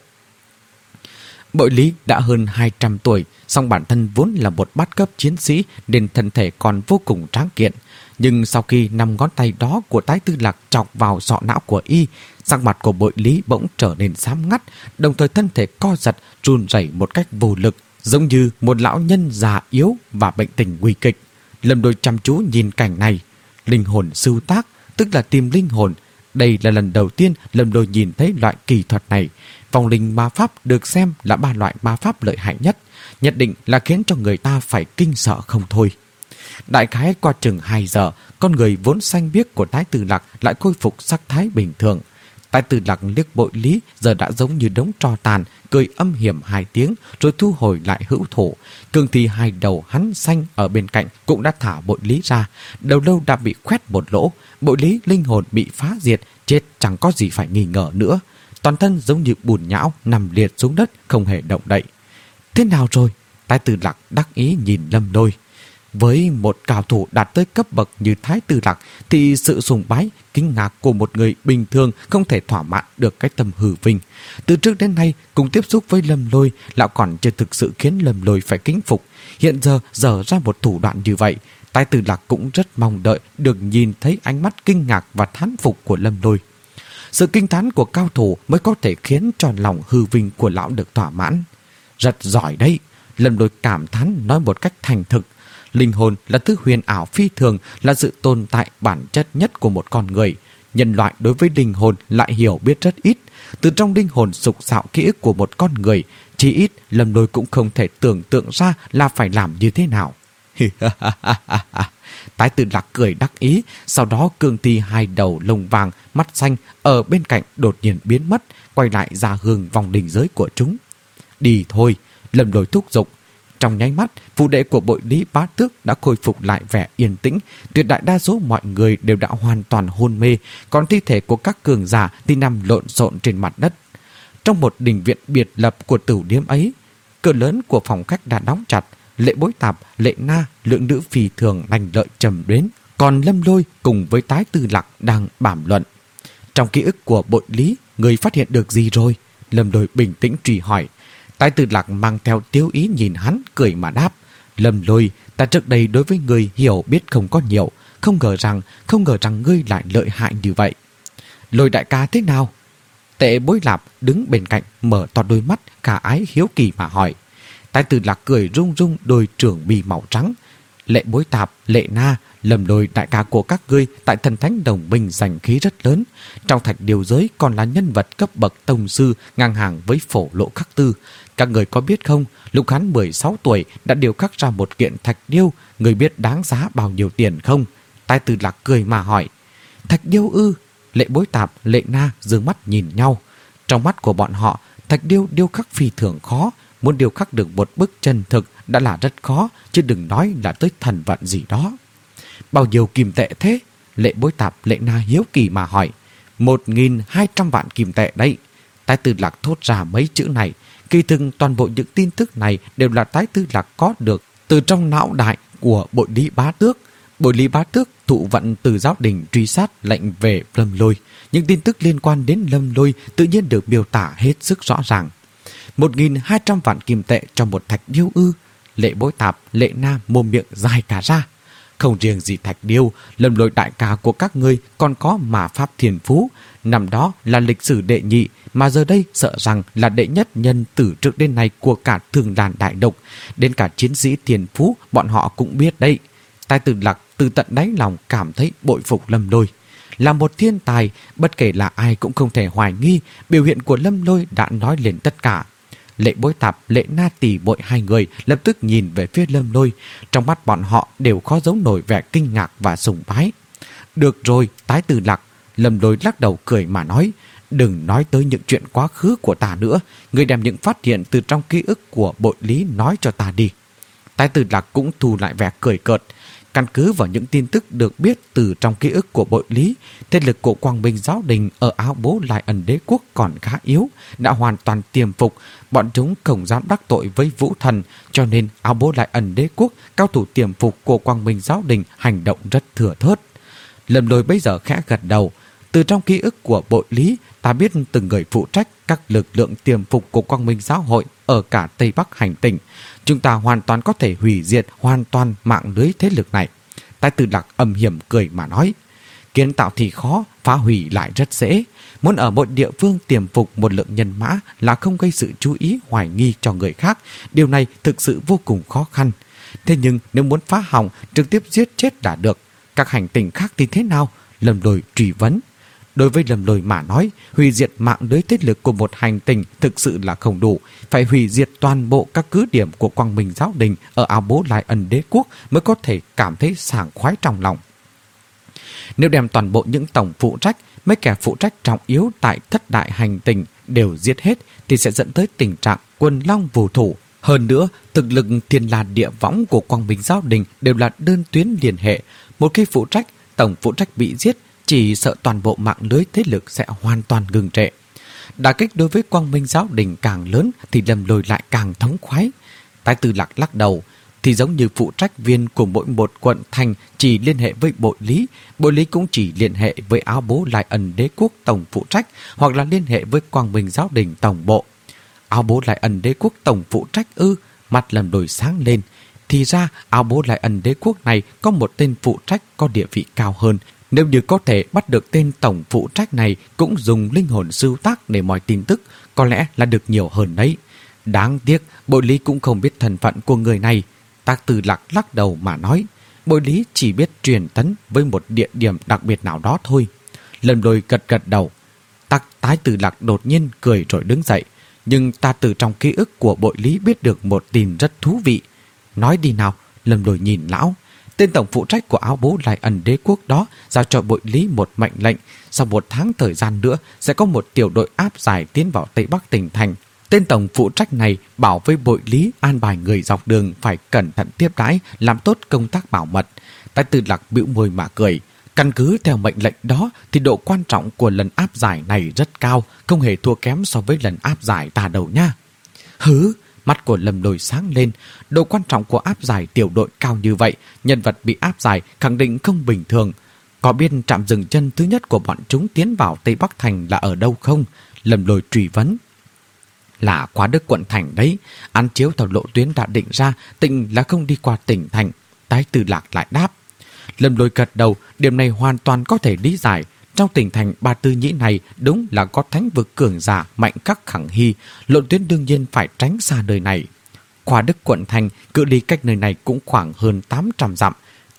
Bội Lý đã hơn hai trăm tuổi, song bản thân vốn là một bát cấp chiến sĩ nên thân thể còn vô cùng tráng kiện. Nhưng sau khi năm ngón tay đó của Tái Tư Lạc chọc vào sọ não của y, sắc mặt của Bội Lý bỗng trở nên xám ngắt, đồng thời thân thể co giật, run rẩy một cách vô lực, giống như một lão nhân già yếu và bệnh tình nguy kịch. Lâm Lôi chăm chú nhìn cảnh này. Linh hồn sưu tác, tức là tìm linh hồn. Đây là lần đầu tiên Lâm Lôi nhìn thấy loại kỳ thuật này. Vòng linh ma pháp được xem là ba loại ma pháp lợi hại nhất, nhất định là khiến cho người ta phải kinh sợ không thôi. Đại khái qua chừng hai giờ, con người vốn xanh biếc của Tái Tư Lạc lại khôi phục sắc thái bình thường. Tái Tư Lạc liếc Bội Lý giờ đã giống như đống tro tàn, cười âm hiểm hai tiếng rồi thu hồi lại hữu thủ. Cương thi hai đầu hắn xanh ở bên cạnh cũng đã thả Bội Lý ra, đầu lâu đã bị khoét một lỗ. Bội Lý linh hồn bị phá diệt, chết chẳng có gì phải nghi ngờ nữa. Toàn thân giống như bùn nhão nằm liệt xuống đất, không hề động đậy. Thế nào rồi? Tái Tư Lạc đắc ý nhìn Lâm Lôi. Với một cao thủ đạt tới cấp bậc như Thái Tư Lạc thì sự sùng bái, kinh ngạc của một người bình thường không thể thỏa mãn được cái tâm hư vinh. Từ trước đến nay cùng tiếp xúc với Lâm Lôi, lão còn chưa thực sự khiến Lâm Lôi phải kính phục. Hiện giờ dở ra một thủ đoạn như vậy, Thái Tư Lạc cũng rất mong đợi được nhìn thấy ánh mắt kinh ngạc và thán phục của Lâm Lôi. Sự kinh thán của cao thủ mới có thể khiến cho lòng hư vinh của lão được thỏa mãn. Rất giỏi đấy, Lâm Lôi cảm thán nói một cách thành thực. Linh hồn là thứ huyền ảo phi thường, là sự tồn tại bản chất nhất của một con người. Nhân loại đối với linh hồn lại hiểu biết rất ít. Từ trong linh hồn sục sạo ký ức của một con người, chỉ ít Lâm Lôi cũng không thể tưởng tượng ra là phải làm như thế nào. Tái Tư Lạc cười đắc ý, sau đó cương thi hai đầu lông vàng, mắt xanh ở bên cạnh đột nhiên biến mất, quay lại ra hương vòng đình giới của chúng. Đi thôi, Lâm Lôi thúc giục. Trong nháy mắt, phụ đệ của Bội Lý Bá Tước đã khôi phục lại vẻ yên tĩnh. Tuyệt đại đa số mọi người đều đã hoàn toàn hôn mê, còn thi thể của các cường giả thì nằm lộn xộn trên mặt đất. Trong một đình viện biệt lập của tửu điếm ấy, cửa lớn của phòng khách đã đóng chặt. Lệ Bối Tạp, Lệ Na, lượng nữ phi thường lành lợi trầm đến, còn Lâm Lôi cùng với Tái Tư Lạc đang bảm luận. Trong ký ức của Bội Lý, người phát hiện được gì rồi? Lâm Lôi bình tĩnh truy hỏi. Tái Tư Lạc mang theo tiếu ý nhìn hắn, cười mà đáp. Lâm Lôi, ta trước đây đối với người hiểu biết không có nhiều, không ngờ rằng, không ngờ rằng ngươi lại lợi hại như vậy. Lôi đại ca thế nào? Tệ Bối Lạp đứng bên cạnh mở to đôi mắt, khả ái hiếu kỳ mà hỏi. Tái Tư Lạc cười rung rung đôi trưởng bì màu trắng. Lệ Bối Tạp, Lệ Na, Lâm Lôi đại ca của các ngươi tại Thần Thánh Đồng Minh giành khí rất lớn. Trong thạch điêu giới còn là nhân vật cấp bậc tông sư ngang hàng với Phổ Lộ Khắc Tư. Các người có biết không, lúc hắn mười sáu tuổi đã điều khắc ra một kiện thạch điêu, người biết đáng giá bao nhiêu tiền không? Tai Tử Lạc cười mà hỏi. Thạch điêu ư? Lệ Bối Tạp, Lệ Na dương mắt nhìn nhau. Trong mắt của bọn họ, thạch điêu điêu khắc phi thường khó. Muốn điêu khắc được một bức chân thực đã là rất khó, chứ đừng nói là tới thần vận gì đó. Bao nhiêu kim tệ thế? Lệ Bối Tạp, Lệ Na hiếu kỳ mà hỏi. Một nghìn hai trăm vạn kim tệ đấy. Tai Tử Lạc thốt ra mấy chữ này. Kỳ thực toàn bộ những tin tức này đều là Tai Tử Lạc có được từ trong não đại của Bội Lý Bá Tước. Bội Lý Bá Tước thụ vận từ giáo đình truy sát lệnh về Lâm Lôi. Những tin tức liên quan đến Lâm Lôi tự nhiên được miêu tả hết sức rõ ràng. Một nghìn hai trăm vạn kim tệ cho một thạch điêu ư? Lệ Bối Tạp, Lệ Na mồm miệng dài cả ra. Không riêng gì thạch điêu, Lâm Lôi đại ca của các ngươi còn có mà pháp thiên phú. Năm đó là lịch sử đệ nhị, mà giờ đây sợ rằng là đệ nhất nhân từ trước đến nay của cả Thường Đàn Đại Lục. Đến cả chiến sĩ thiên phú bọn họ cũng biết đấy. Tai Tử Lạc từ tận đáy lòng cảm thấy bội phục Lâm Lôi. Là một thiên tài, bất kể là ai cũng không thể hoài nghi, biểu hiện của Lâm Lôi đã nói lên tất cả. Lệ Bối Tạp, Lệ Na tỷ muội hai người lập tức nhìn về phía Lâm Lôi. Trong mắt bọn họ đều khó giấu nổi vẻ kinh ngạc và sùng bái. Được rồi, Tai Tử Lạc, Lâm Lôi lắc đầu cười mà nói. Đừng nói tới những chuyện quá khứ của ta nữa. Người đem những phát hiện từ trong ký ức của Bội Lý nói cho ta đi. Tai Tử Lạc cũng thu lại vẻ cười cợt. Căn cứ vào những tin tức được biết từ trong ký ức của Bội Lý, thế lực của Quang Minh Giáo Đình ở Áo Bố Lai Ẩn Đế Quốc còn khá yếu, đã hoàn toàn tiềm phục. Bọn chúng không dám đắc tội với Vũ Thần, cho nên Áo Bố Lai Ẩn Đế Quốc, cao thủ tiềm phục của Quang Minh Giáo Đình hành động rất thừa thớt. Lâm Lôi bây giờ khẽ gật đầu. Từ trong ký ức của Bội Lý, ta biết từng người phụ trách các lực lượng tiềm phục của Quang Minh Giáo hội ở cả Tây Bắc hành tinh. Chúng ta hoàn toàn có thể hủy diệt hoàn toàn mạng lưới thế lực này. Tai Tử Lạc âm hiểm cười mà nói. Kiến tạo thì khó, phá hủy lại rất dễ. Muốn ở một địa phương tiềm phục một lượng nhân mã là không gây sự chú ý hoài nghi cho người khác. Điều này thực sự vô cùng khó khăn. Thế nhưng nếu muốn phá hỏng, trực tiếp giết chết đã được. Các hành tinh khác thì thế nào? Lâm Lôi truy vấn. Đối với Lâm Lôi mà nói, hủy diệt mạng lưới thế lực của một hành tinh thực sự là không đủ. Phải hủy diệt toàn bộ các cứ điểm của Quang Minh Giáo Đình ở Áo Bố Lai Ẩn Đế Quốc mới có thể cảm thấy sảng khoái trong lòng. Nếu đem toàn bộ những tổng phụ trách, mấy kẻ phụ trách trọng yếu tại thất đại hành tinh đều giết hết thì sẽ dẫn tới tình trạng quân long vô thủ. Hơn nữa, thực lực thiên la địa võng của Quang Minh Giáo Đình đều là đơn tuyến liên hệ. Một khi phụ trách, tổng phụ trách bị giết, chỉ sợ toàn bộ mạng lưới thế lực sẽ hoàn toàn ngừng trệ. Đả kích đối với Quang Minh Giáo Đình càng lớn thì Lâm Lôi lại càng thống khoái. Tai Tử Lạc lắc đầu. Thì giống như phụ trách viên của mỗi một quận thành chỉ liên hệ với Bội Lý, Bội Lý cũng chỉ liên hệ với Áo Bố Lai Ẩn Đế Quốc tổng phụ trách, hoặc là liên hệ với Quang Minh Giáo Đình tổng bộ. Áo Bố Lai Ẩn Đế Quốc tổng phụ trách ư? Mặt Lâm Lôi sáng lên. Thì ra Áo Bố Lai Ẩn Đế Quốc này có một tên phụ trách có địa vị cao hơn. Nếu như có thể bắt được tên tổng phụ trách này cũng dùng linh hồn sưu tác để moi tin tức, có lẽ là được nhiều hơn đấy. Đáng tiếc, Bội Lý cũng không biết thân phận của người này. Tai Tử Lạc lắc đầu mà nói, Bội Lý chỉ biết truyền tấn với một địa điểm đặc biệt nào đó thôi. Lâm Lôi gật gật đầu. Tắc Tai Tử Lạc đột nhiên cười rồi đứng dậy. Nhưng ta từ trong ký ức của Bội Lý biết được một tin rất thú vị. Nói đi nào. Lâm Lôi nhìn lão. Tên tổng phụ trách của Áo Bố Lai Ẩn Đế Quốc đó giao cho Bội Lý một mệnh lệnh. Sau một tháng thời gian nữa sẽ có một tiểu đội áp giải tiến vào Tây Bắc tỉnh thành. Tên tổng phụ trách này bảo với Bội Lý an bài người dọc đường phải cẩn thận tiếp đãi, làm tốt công tác bảo mật. Tai Tử Lạc bĩu môi mà cười. Căn cứ theo mệnh lệnh đó thì độ quan trọng của lần áp giải này rất cao, không hề thua kém so với lần áp giải ta đầu nha. Hứ, mắt của Lâm Lôi sáng lên. Độ quan trọng của áp giải tiểu đội cao như vậy, nhân vật bị áp giải khẳng định không bình thường. Có biết trạm dừng chân thứ nhất của bọn chúng tiến vào Tây Bắc Thành là ở đâu không? Lâm Lôi truy vấn. Là Quá Đức quận thành đấy. Ăn chiếu theo lộ tuyến đã định ra, định là không đi qua tỉnh thành. Tai Tử Lạc lại đáp. Lâm Lôi gật đầu. Điểm này hoàn toàn có thể lý giải. Trong tỉnh thành Ba Tư Nhĩ này đúng là có thánh vực cường giả mạnh các khẳng hy. Lộ tuyến đương nhiên phải tránh xa nơi này. Quá Đức quận thành, cự ly cách nơi này cũng khoảng hơn tám trăm dặm.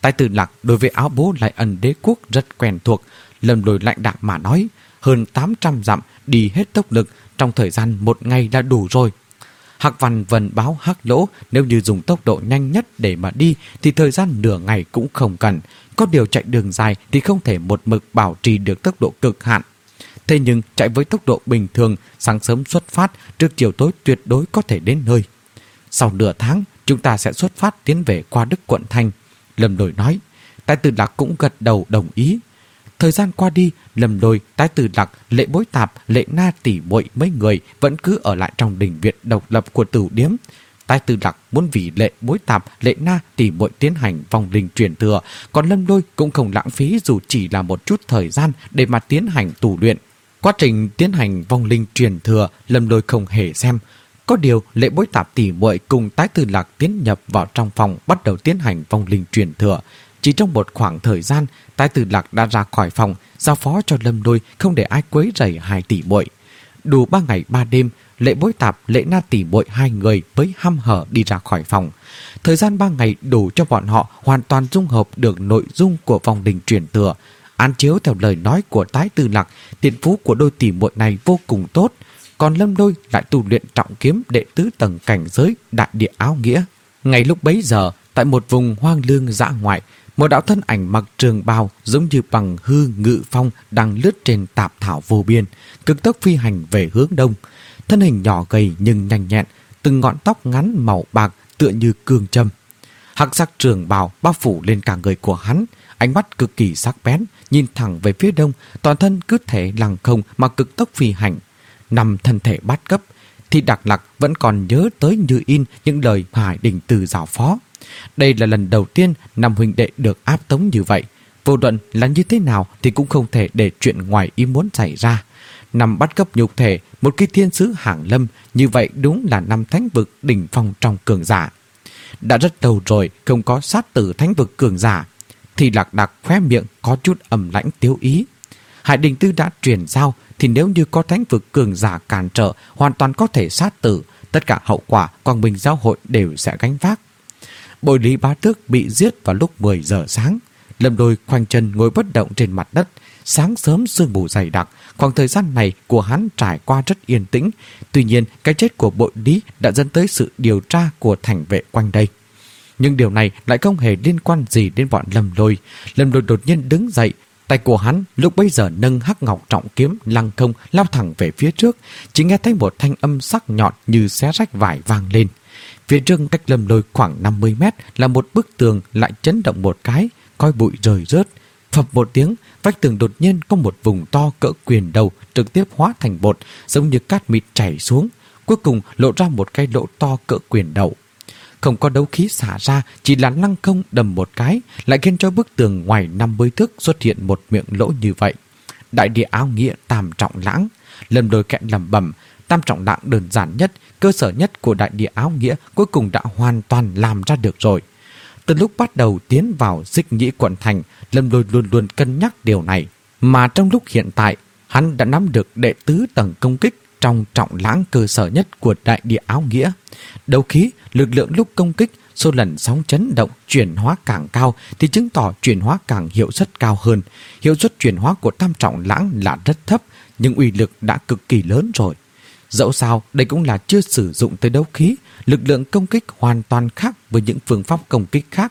Tài Tử Lạc đối với áo bố Lại Ân đế quốc rất quen thuộc. Lâm Lôi lạnh đạm mà nói, hơn tám trăm dặm đi hết tốc lực, trong thời gian một ngày đã đủ rồi. Hạc Văn vần báo Hắc Lỗ, nếu như dùng tốc độ nhanh nhất để mà đi thì thời gian nửa ngày cũng không cần. Có điều chạy đường dài thì không thể một mực bảo trì được tốc độ cực hạn. Thế nhưng chạy với tốc độ bình thường, sáng sớm xuất phát, trước chiều tối tuyệt đối có thể đến nơi. Sau nửa tháng, chúng ta sẽ xuất phát tiến về qua Đức quận thành. Lâm Lôi nói. Tài Tử Lạc cũng gật đầu đồng ý. Thời gian qua đi, Lâm Lôi, Tài Tử Lạc, Lệ Bối Tạp, Lệ Na tỷ muội mấy người vẫn cứ ở lại trong đình viện độc lập của Tửu Điếm. Tài Tử Lạc muốn vì Lệ Bối Tạp, Lệ Na tỷ muội tiến hành vong linh truyền thừa, còn Lâm Lôi cũng không lãng phí dù chỉ là một chút thời gian để mà tiến hành tu luyện. Quá trình tiến hành vong linh truyền thừa, Lâm Lôi không hề xem. Có điều Lệ Bối Tạp tỷ muội cùng Tài Tử Lạc tiến nhập vào trong phòng, bắt đầu tiến hành vong linh truyền thừa. Chỉ trong một khoảng thời gian, Tài Tử Lạc đã ra khỏi phòng, giao phó cho Lâm Lôi không để ai quấy rầy hai tỷ muội. Đủ ba ngày ba đêm, Lệ Bối Tạp, Lệ Na tỷ muội hai người mới hăm hở đi ra khỏi phòng. Thời gian ba ngày đủ cho bọn họ hoàn toàn dung hợp được nội dung của vong linh truyền thừa. Án chiếu theo lời nói của Tài Tử Lạc, tiền phú của đôi tỷ muội này vô cùng tốt, còn Lâm Lôi lại tu luyện trọng kiếm đệ tứ tầng cảnh giới đại địa áo nghĩa. Ngay lúc bấy giờ, tại một vùng hoang lương dã ngoại, một đạo thân ảnh mặc trường bào giống như bằng hư ngự phong đang lướt trên tạp thảo vô biên, cực tốc phi hành về hướng đông. Thân hình nhỏ gầy nhưng nhanh nhẹn, từng ngọn tóc ngắn màu bạc tựa như cương châm. Hắc sắc trường bào bao phủ lên cả người của hắn, ánh mắt cực kỳ sắc bén, nhìn thẳng về phía đông, toàn thân cứ thể lằng không mà cực tốc phi hành. Nằm thân thể bát cấp, thì Đạc Lạc vẫn còn nhớ tới như in những lời Hải Đình Từ giao phó. Đây là lần đầu tiên năm huynh đệ được áp tống như vậy. Vô luận là như thế nào thì cũng không thể để chuyện ngoài ý muốn xảy ra. Năm bắt cấp nhục thể, một cái thiên sứ hàng lâm, như vậy đúng là năm thánh vực đỉnh phong trong cường giả. Đã rất lâu rồi không có sát tử thánh vực cường giả. Thì Lạc Đạc khóe miệng có chút ẩm lãnh tiếu ý. Hải Đình Tư đã truyền giao, thì nếu như có thánh vực cường giả cản trở, hoàn toàn có thể sát tử. Tất cả hậu quả Quang Minh giáo hội đều sẽ gánh vác. Bội Lý Bá Tước bị giết vào lúc mười giờ sáng. Lâm Lôi khoanh chân ngồi bất động trên mặt đất. Sáng sớm sương mù dày đặc, khoảng thời gian này của hắn trải qua rất yên tĩnh. Tuy nhiên, cái chết của Bội Lý đã dẫn tới sự điều tra của thành vệ quanh đây. Nhưng điều này lại không hề liên quan gì đến bọn Lâm Lôi. Lâm Lôi đột nhiên đứng dậy, tay của hắn lúc bấy giờ nâng hắc ngọc trọng kiếm lăng không lao thẳng về phía trước. Chỉ nghe thấy một thanh âm sắc nhọn như xé rách vải vang lên. Phía trước cách Lâm Lôi khoảng năm mươi mét là một bức tường lại chấn động một cái, coi bụi rơi rớt. Phập một tiếng, vách tường đột nhiên có một vùng to cỡ quyền đầu trực tiếp hóa thành bột, giống như cát mịt chảy xuống, cuối cùng lộ ra một cái lỗ to cỡ quyền đầu. Không có đấu khí xả ra, chỉ là lăng không đầm một cái, lại khiến cho bức tường ngoài năm mươi thước xuất hiện một miệng lỗ như vậy. Đại địa áo nghĩa tam trọng lãng. Lâm Lôi kẹn lẩm bẩm, tam trọng lãng đơn giản nhất, cơ sở nhất của đại địa áo nghĩa cuối cùng đã hoàn toàn làm ra được rồi. Từ lúc bắt đầu tiến vào Xích Nhĩ quận thành, Lâm Lôi luôn luôn cân nhắc điều này. Mà trong lúc hiện tại, hắn đã nắm được đệ tứ tầng công kích trong trọng lãng cơ sở nhất của đại địa áo nghĩa. Đấu khí, lực lượng lúc công kích, số lần sóng chấn động chuyển hóa càng cao thì chứng tỏ chuyển hóa càng hiệu suất cao hơn. Hiệu suất chuyển hóa của tam trọng lãng là rất thấp, nhưng uy lực đã cực kỳ lớn rồi. Dẫu sao, đây cũng là chưa sử dụng tới đấu khí, lực lượng công kích hoàn toàn khác với những phương pháp công kích khác.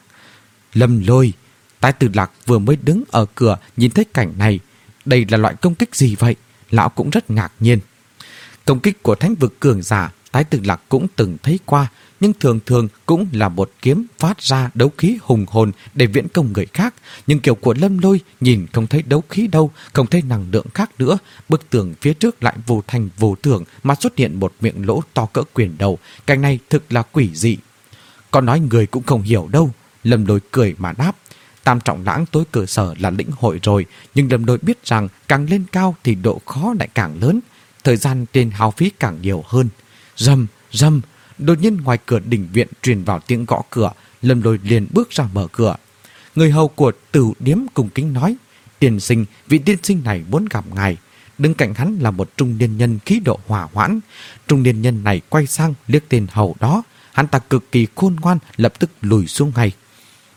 Lâm Lôi, Tài Tử Lạc vừa mới đứng ở cửa nhìn thấy cảnh này. Đây là loại công kích gì vậy? Lão cũng rất ngạc nhiên. Công kích của thánh vực cường giả, Tài Tử Lạc cũng từng thấy qua, nhưng thường thường cũng là một kiếm phát ra đấu khí hùng hồn để viễn công người khác. Nhưng kiểu của Lâm Lôi nhìn không thấy đấu khí đâu, không thấy năng lượng khác nữa. Bức tường phía trước lại vô thành vô tưởng mà xuất hiện một miệng lỗ to cỡ quyền đầu. Cảnh này thực là quỷ dị. Còn nói người cũng không hiểu đâu. Lâm Lôi cười mà đáp. Tam trọng lãng tối cơ sở là lĩnh hội rồi, nhưng Lâm Lôi biết rằng càng lên cao thì độ khó lại càng lớn, thời gian tiền hao phí càng nhiều hơn. Rầm, rầm, đột nhiên ngoài cửa đình viện truyền vào tiếng gõ cửa. Lâm Lôi liền bước ra mở cửa. Người hầu của Tửu Điếm cung kính nói, tiên sinh, vị tiên sinh này muốn gặp ngài. Đứng cạnh hắn là một trung niên nhân khí độ hòa hoãn. Trung niên nhân này quay sang liếc tên hầu đó, hắn ta cực kỳ khôn ngoan, lập tức lùi xuống ngay.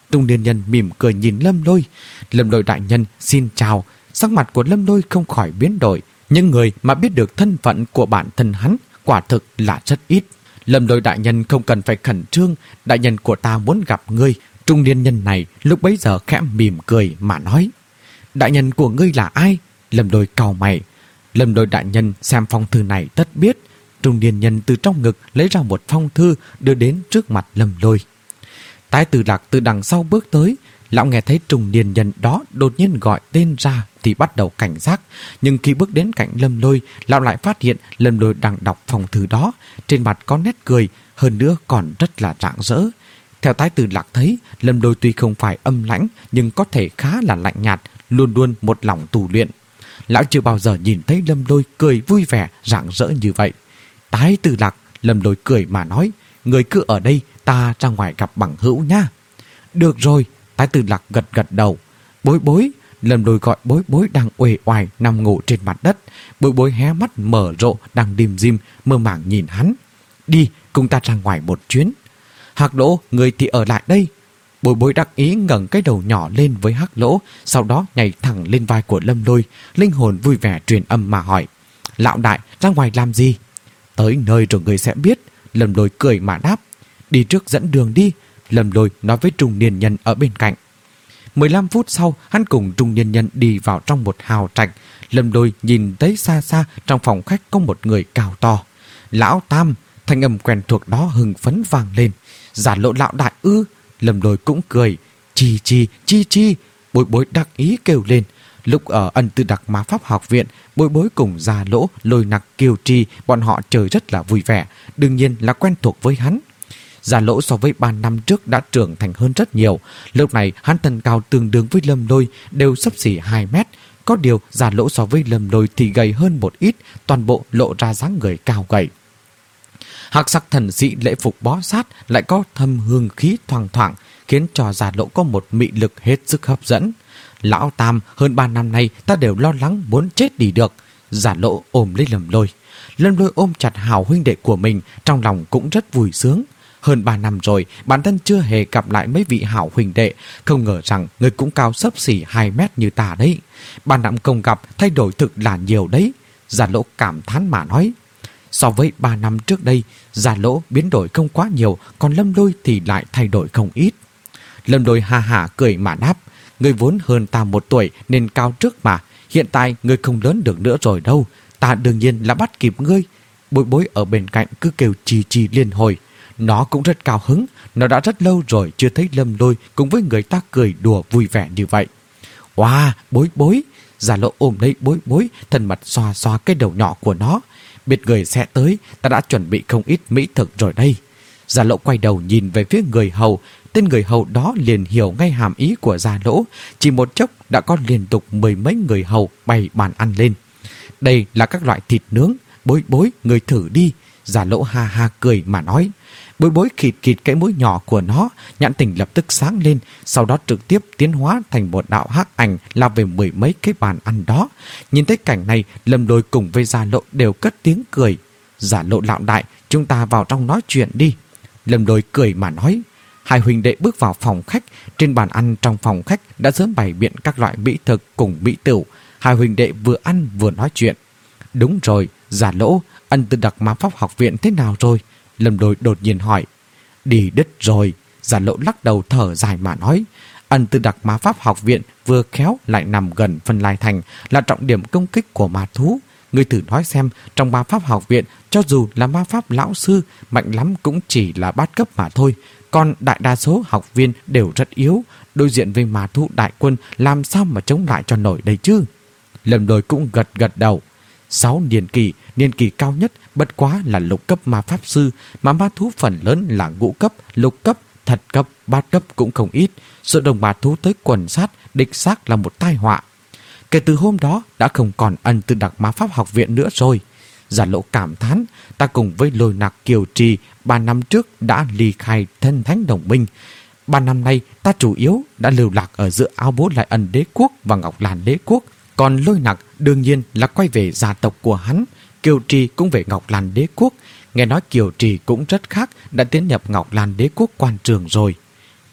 Trung niên nhân mỉm cười nhìn Lâm Lôi. Lâm Lôi đại nhân xin chào. Sắc mặt của Lâm Lôi không khỏi biến đổi. Những người mà biết được thân phận của bản thân hắn quả thực là rất ít. Lâm Lôi đại nhân không cần phải khẩn trương, đại nhân của ta muốn gặp ngươi. Trung niên nhân này lúc bấy giờ khẽ mỉm cười mà nói. Đại nhân của ngươi là ai? Lâm Lôi cau mày. Lâm Lôi đại nhân xem phong thư này tất biết. Trung niên nhân từ trong ngực lấy ra một phong thư đưa đến trước mặt Lâm Lôi. Tái Tử Lạc từ đằng sau bước tới. Lão nghe thấy trung niên nhân đó đột nhiên gọi tên ra thì bắt đầu cảnh giác. Nhưng khi bước đến cạnh Lâm Lôi, lão lại phát hiện Lâm Lôi đang đọc phong thư đó. Trên mặt có nét cười, hơn nữa còn rất là rạng rỡ. Theo Tái Tử Lạc thấy, Lâm Lôi tuy không phải âm lãnh nhưng có thể khá là lạnh nhạt, luôn luôn một lòng tu luyện. Lão chưa bao giờ nhìn thấy Lâm Lôi cười vui vẻ, rạng rỡ như vậy. Tái Tử Lạc, Lâm Lôi cười mà nói, người cứ ở đây, ta ra ngoài gặp bằng hữu nha. Được rồi, Tái Tử Lạc gật gật đầu. Bối Bối, Lâm Lôi gọi Bối Bối đang uể oải nằm ngủ trên mặt đất. Bối Bối hé mắt mở rộ đang đìm dim mơ màng nhìn hắn. Đi, cùng ta ra ngoài một chuyến. Hắc Lỗ, người thì ở lại đây. Bối Bối đắc ý ngẩng cái đầu nhỏ lên với Hắc Lỗ, sau đó nhảy thẳng lên vai của Lâm Lôi. Linh hồn vui vẻ truyền âm mà hỏi, lão đại ra ngoài làm gì? Tới nơi rồi người sẽ biết. Lâm Lôi cười mà đáp. Đi trước dẫn đường đi. Lâm Lôi nói với trung niên nhân ở bên cạnh. mười lăm phút sau, hắn cùng trung niên nhân đi vào trong một hào trạch. Lâm Lôi nhìn thấy xa xa trong phòng khách có một người cao to. Lão Tam, thanh âm quen thuộc đó hưng phấn vang lên. Giả Lộ lão đại ư? Lâm Lôi cũng cười. Chi chi, chi chi. Bối Bối đắc ý kêu lên. Lúc ở Ân Tư Đặc Ma Pháp học viện, Bối Bối cùng Giả Lỗ, Lôi Nặc, Kiều Tri, bọn họ chơi rất là vui vẻ, đương nhiên là quen thuộc với hắn. Giả Lỗ so với ba năm trước đã trưởng thành hơn rất nhiều. Lúc này hắn thân cao tương đương với Lâm Lôi, đều xấp xỉ hai mét. Có điều Giả Lỗ so với Lâm Lôi thì gầy hơn một ít, toàn bộ lộ ra dáng người cao gầy. Hắc sắc thần sĩ lễ phục bó sát lại có thâm hương khí thoang thoảng, khiến cho Giả Lỗ có một mị lực hết sức hấp dẫn. Lão Tam, hơn ba năm nay ta đều lo lắng muốn chết đi được. Giả Lỗ ôm lấy Lâm Lôi. Lâm Lôi ôm chặt hào huynh đệ của mình, trong lòng cũng rất vui sướng. Hơn ba năm rồi, bản thân chưa hề gặp lại mấy vị hảo huynh đệ, không ngờ rằng người cũng cao xấp xỉ hai mét như ta đấy. Ba năm không gặp, thay đổi thực là nhiều đấy. Giả Lỗ cảm thán mà nói. So với ba năm trước đây, Giả Lỗ biến đổi không quá nhiều, còn Lâm Lôi thì lại thay đổi không ít. Lâm Lôi ha hả cười mà đáp. Người vốn hơn ta một tuổi nên cao trước mà. Hiện tại người không lớn được nữa rồi đâu. Ta đương nhiên là bắt kịp ngươi. Bối Bối ở bên cạnh cứ kêu chi chi liên hồi. Nó cũng rất cao hứng. Nó đã rất lâu rồi chưa thấy Lâm Lôi cùng với người ta cười đùa vui vẻ như vậy. Wow, Bối Bối. Giả Lộ ôm lấy Bối Bối, thân mật xoa xoa cái đầu nhỏ của nó. Biết người sẽ tới, ta đã chuẩn bị không ít mỹ thực rồi đây. Giả Lộ quay đầu nhìn về phía người hầu. Tên người hầu đó liền hiểu ngay hàm ý của Giả Lỗ. Chỉ một chốc đã có liên tục mười mấy người hầu bày bàn ăn lên. Đây là các loại thịt nướng. Bối Bối, người thử đi. Giả Lỗ ha ha cười mà nói. Bối Bối khịt khịt cái mũi nhỏ của nó, nhãn tình lập tức sáng lên, sau đó trực tiếp tiến hóa thành một đạo hắc ảnh lao về mười mấy cái bàn ăn đó. Nhìn thấy cảnh này, Lâm Lôi cùng với Giả Lộ đều cất tiếng cười. Giả Lộ lão đại, chúng ta vào trong nói chuyện đi. Lâm Lôi cười mà nói. Hai huynh đệ bước vào phòng khách. Trên bàn ăn trong phòng khách đã sớm bày biện các loại mỹ thực cùng mỹ tửu. Hai huynh đệ vừa ăn vừa nói chuyện. Đúng rồi, Giả Lỗ, Ân Tư Đặc Ma Pháp học viện thế nào rồi? Lâm Lôi đột nhiên hỏi. Đi đứt rồi. Giả Lộ lắc đầu thở dài mà nói. Ân Tư Đặc Ma Pháp học viện vừa khéo lại nằm gần Phân Lai Thành, là trọng điểm công kích của ma thú. Ngươi thử nói xem, trong ma pháp học viện, cho dù là ma pháp lão sư, mạnh lắm cũng chỉ là bát cấp mà thôi. Còn đại đa số học viên đều rất yếu. Đối diện với ma thú đại quân, làm sao mà chống lại cho nổi đây chứ? Lâm Lôi cũng gật gật đầu. Sáu niên kỳ, niên kỳ cao nhất bất quá là lục cấp ma pháp sư, mà ma thú phần lớn là ngũ cấp, lục cấp, thật cấp, bát cấp cũng không ít. Sự đồng ma thú tới quần sát, địch xác là một tai họa. Kể từ hôm đó đã không còn Ân Tư Đặc Ma Pháp học viện nữa rồi. Giả Lộ cảm thán. Ta cùng với Lôi Nặc, Kiều Trì ba năm trước đã ly khai thân thánh đồng minh. Ba năm nay ta chủ yếu đã lưu lạc ở giữa Áo Bố Lại Ân đế quốc và Ngọc Lan đế quốc. Còn Lôi Nặc đương nhiên là quay về gia tộc của hắn. Kiều Trì cũng về Ngọc Lan đế quốc. Nghe nói Kiều Trì cũng rất khác, đã tiến nhập Ngọc Lan đế quốc quan trường rồi.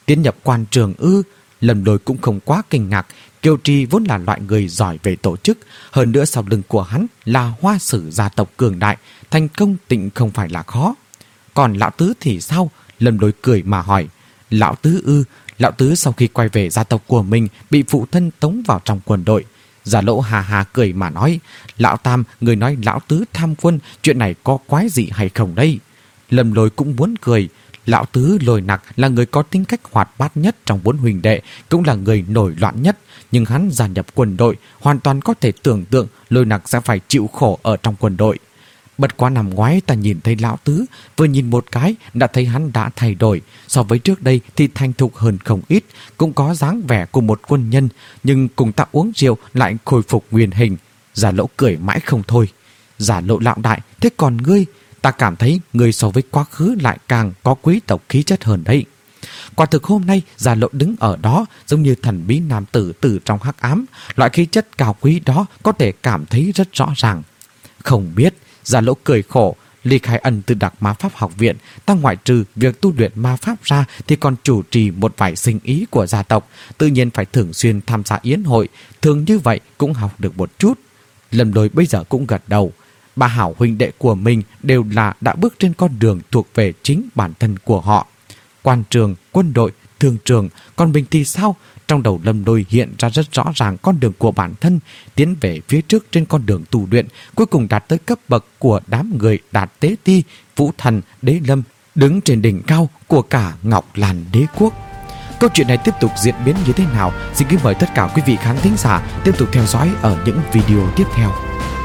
Tiến nhập quan trường ư? Lâm Lôi cũng không quá kinh ngạc. Kiều Trì vốn là loại người giỏi về tổ chức, hơn nữa sau lưng của hắn là Hoa Sử gia tộc cường đại, thành công tịnh không phải là khó. Còn lão tứ thì sao? Lâm Lôi cười mà hỏi. Lão tứ ư? Lão tứ sau khi quay về gia tộc của mình bị phụ thân tống vào trong quân đội. Giả Lỗ hà hà cười mà nói. Lão Tam, người nói lão tứ tham quân, chuyện này có quái gì hay không đây? Lâm Lôi cũng muốn cười. Lão tứ Lôi Nặc là người có tính cách hoạt bát nhất trong bốn huynh đệ, cũng là người nổi loạn nhất. Nhưng hắn gia nhập quân đội, hoàn toàn có thể tưởng tượng Lôi Nặc sẽ phải chịu khổ ở trong quân đội. Bất quá năm ngoái ta nhìn thấy lão tứ, vừa nhìn một cái đã thấy hắn đã thay đổi. So với trước đây thì thành thục hơn không ít, cũng có dáng vẻ của một quân nhân, nhưng cùng ta uống rượu lại khôi phục nguyên hình. Giả Lỗ cười mãi không thôi. Giả Lộ lão đại, thế còn ngươi? Ta cảm thấy ngươi so với quá khứ lại càng có quý tộc khí chất hơn đấy. Quả thực hôm nay Giả Lộ đứng ở đó giống như thần bí nam tử từ trong hắc ám. Loại khí chất cao quý đó có thể cảm thấy rất rõ ràng. Không biết. Giả Lỗ cười khổ. Lý Khai Ân từ Đặc Ma Pháp học viện, ta ngoại trừ việc tu luyện ma pháp ra thì còn chủ trì một vài sinh ý của gia tộc, tự nhiên phải thường xuyên tham gia yến hội, thường như vậy cũng học được một chút. Lâm Lôi bây giờ cũng gật đầu. Ba hảo huynh đệ của mình đều là đã bước trên con đường thuộc về chính bản thân của họ. Quan trường, quân đội, thương trường, còn mình thì sao? Trong đầu Lâm Lôi hiện ra rất rõ ràng con đường của bản thân, tiến về phía trước trên con đường tu luyện, cuối cùng đạt tới cấp bậc của đám người Đạt Tế Ti, Vũ Thần, Đế Lâm, đứng trên đỉnh cao của cả Ngọc Lan Đế quốc. Câu chuyện này tiếp tục diễn biến như thế nào? Xin kính mời tất cả quý vị khán thính giả tiếp tục theo dõi ở những video tiếp theo.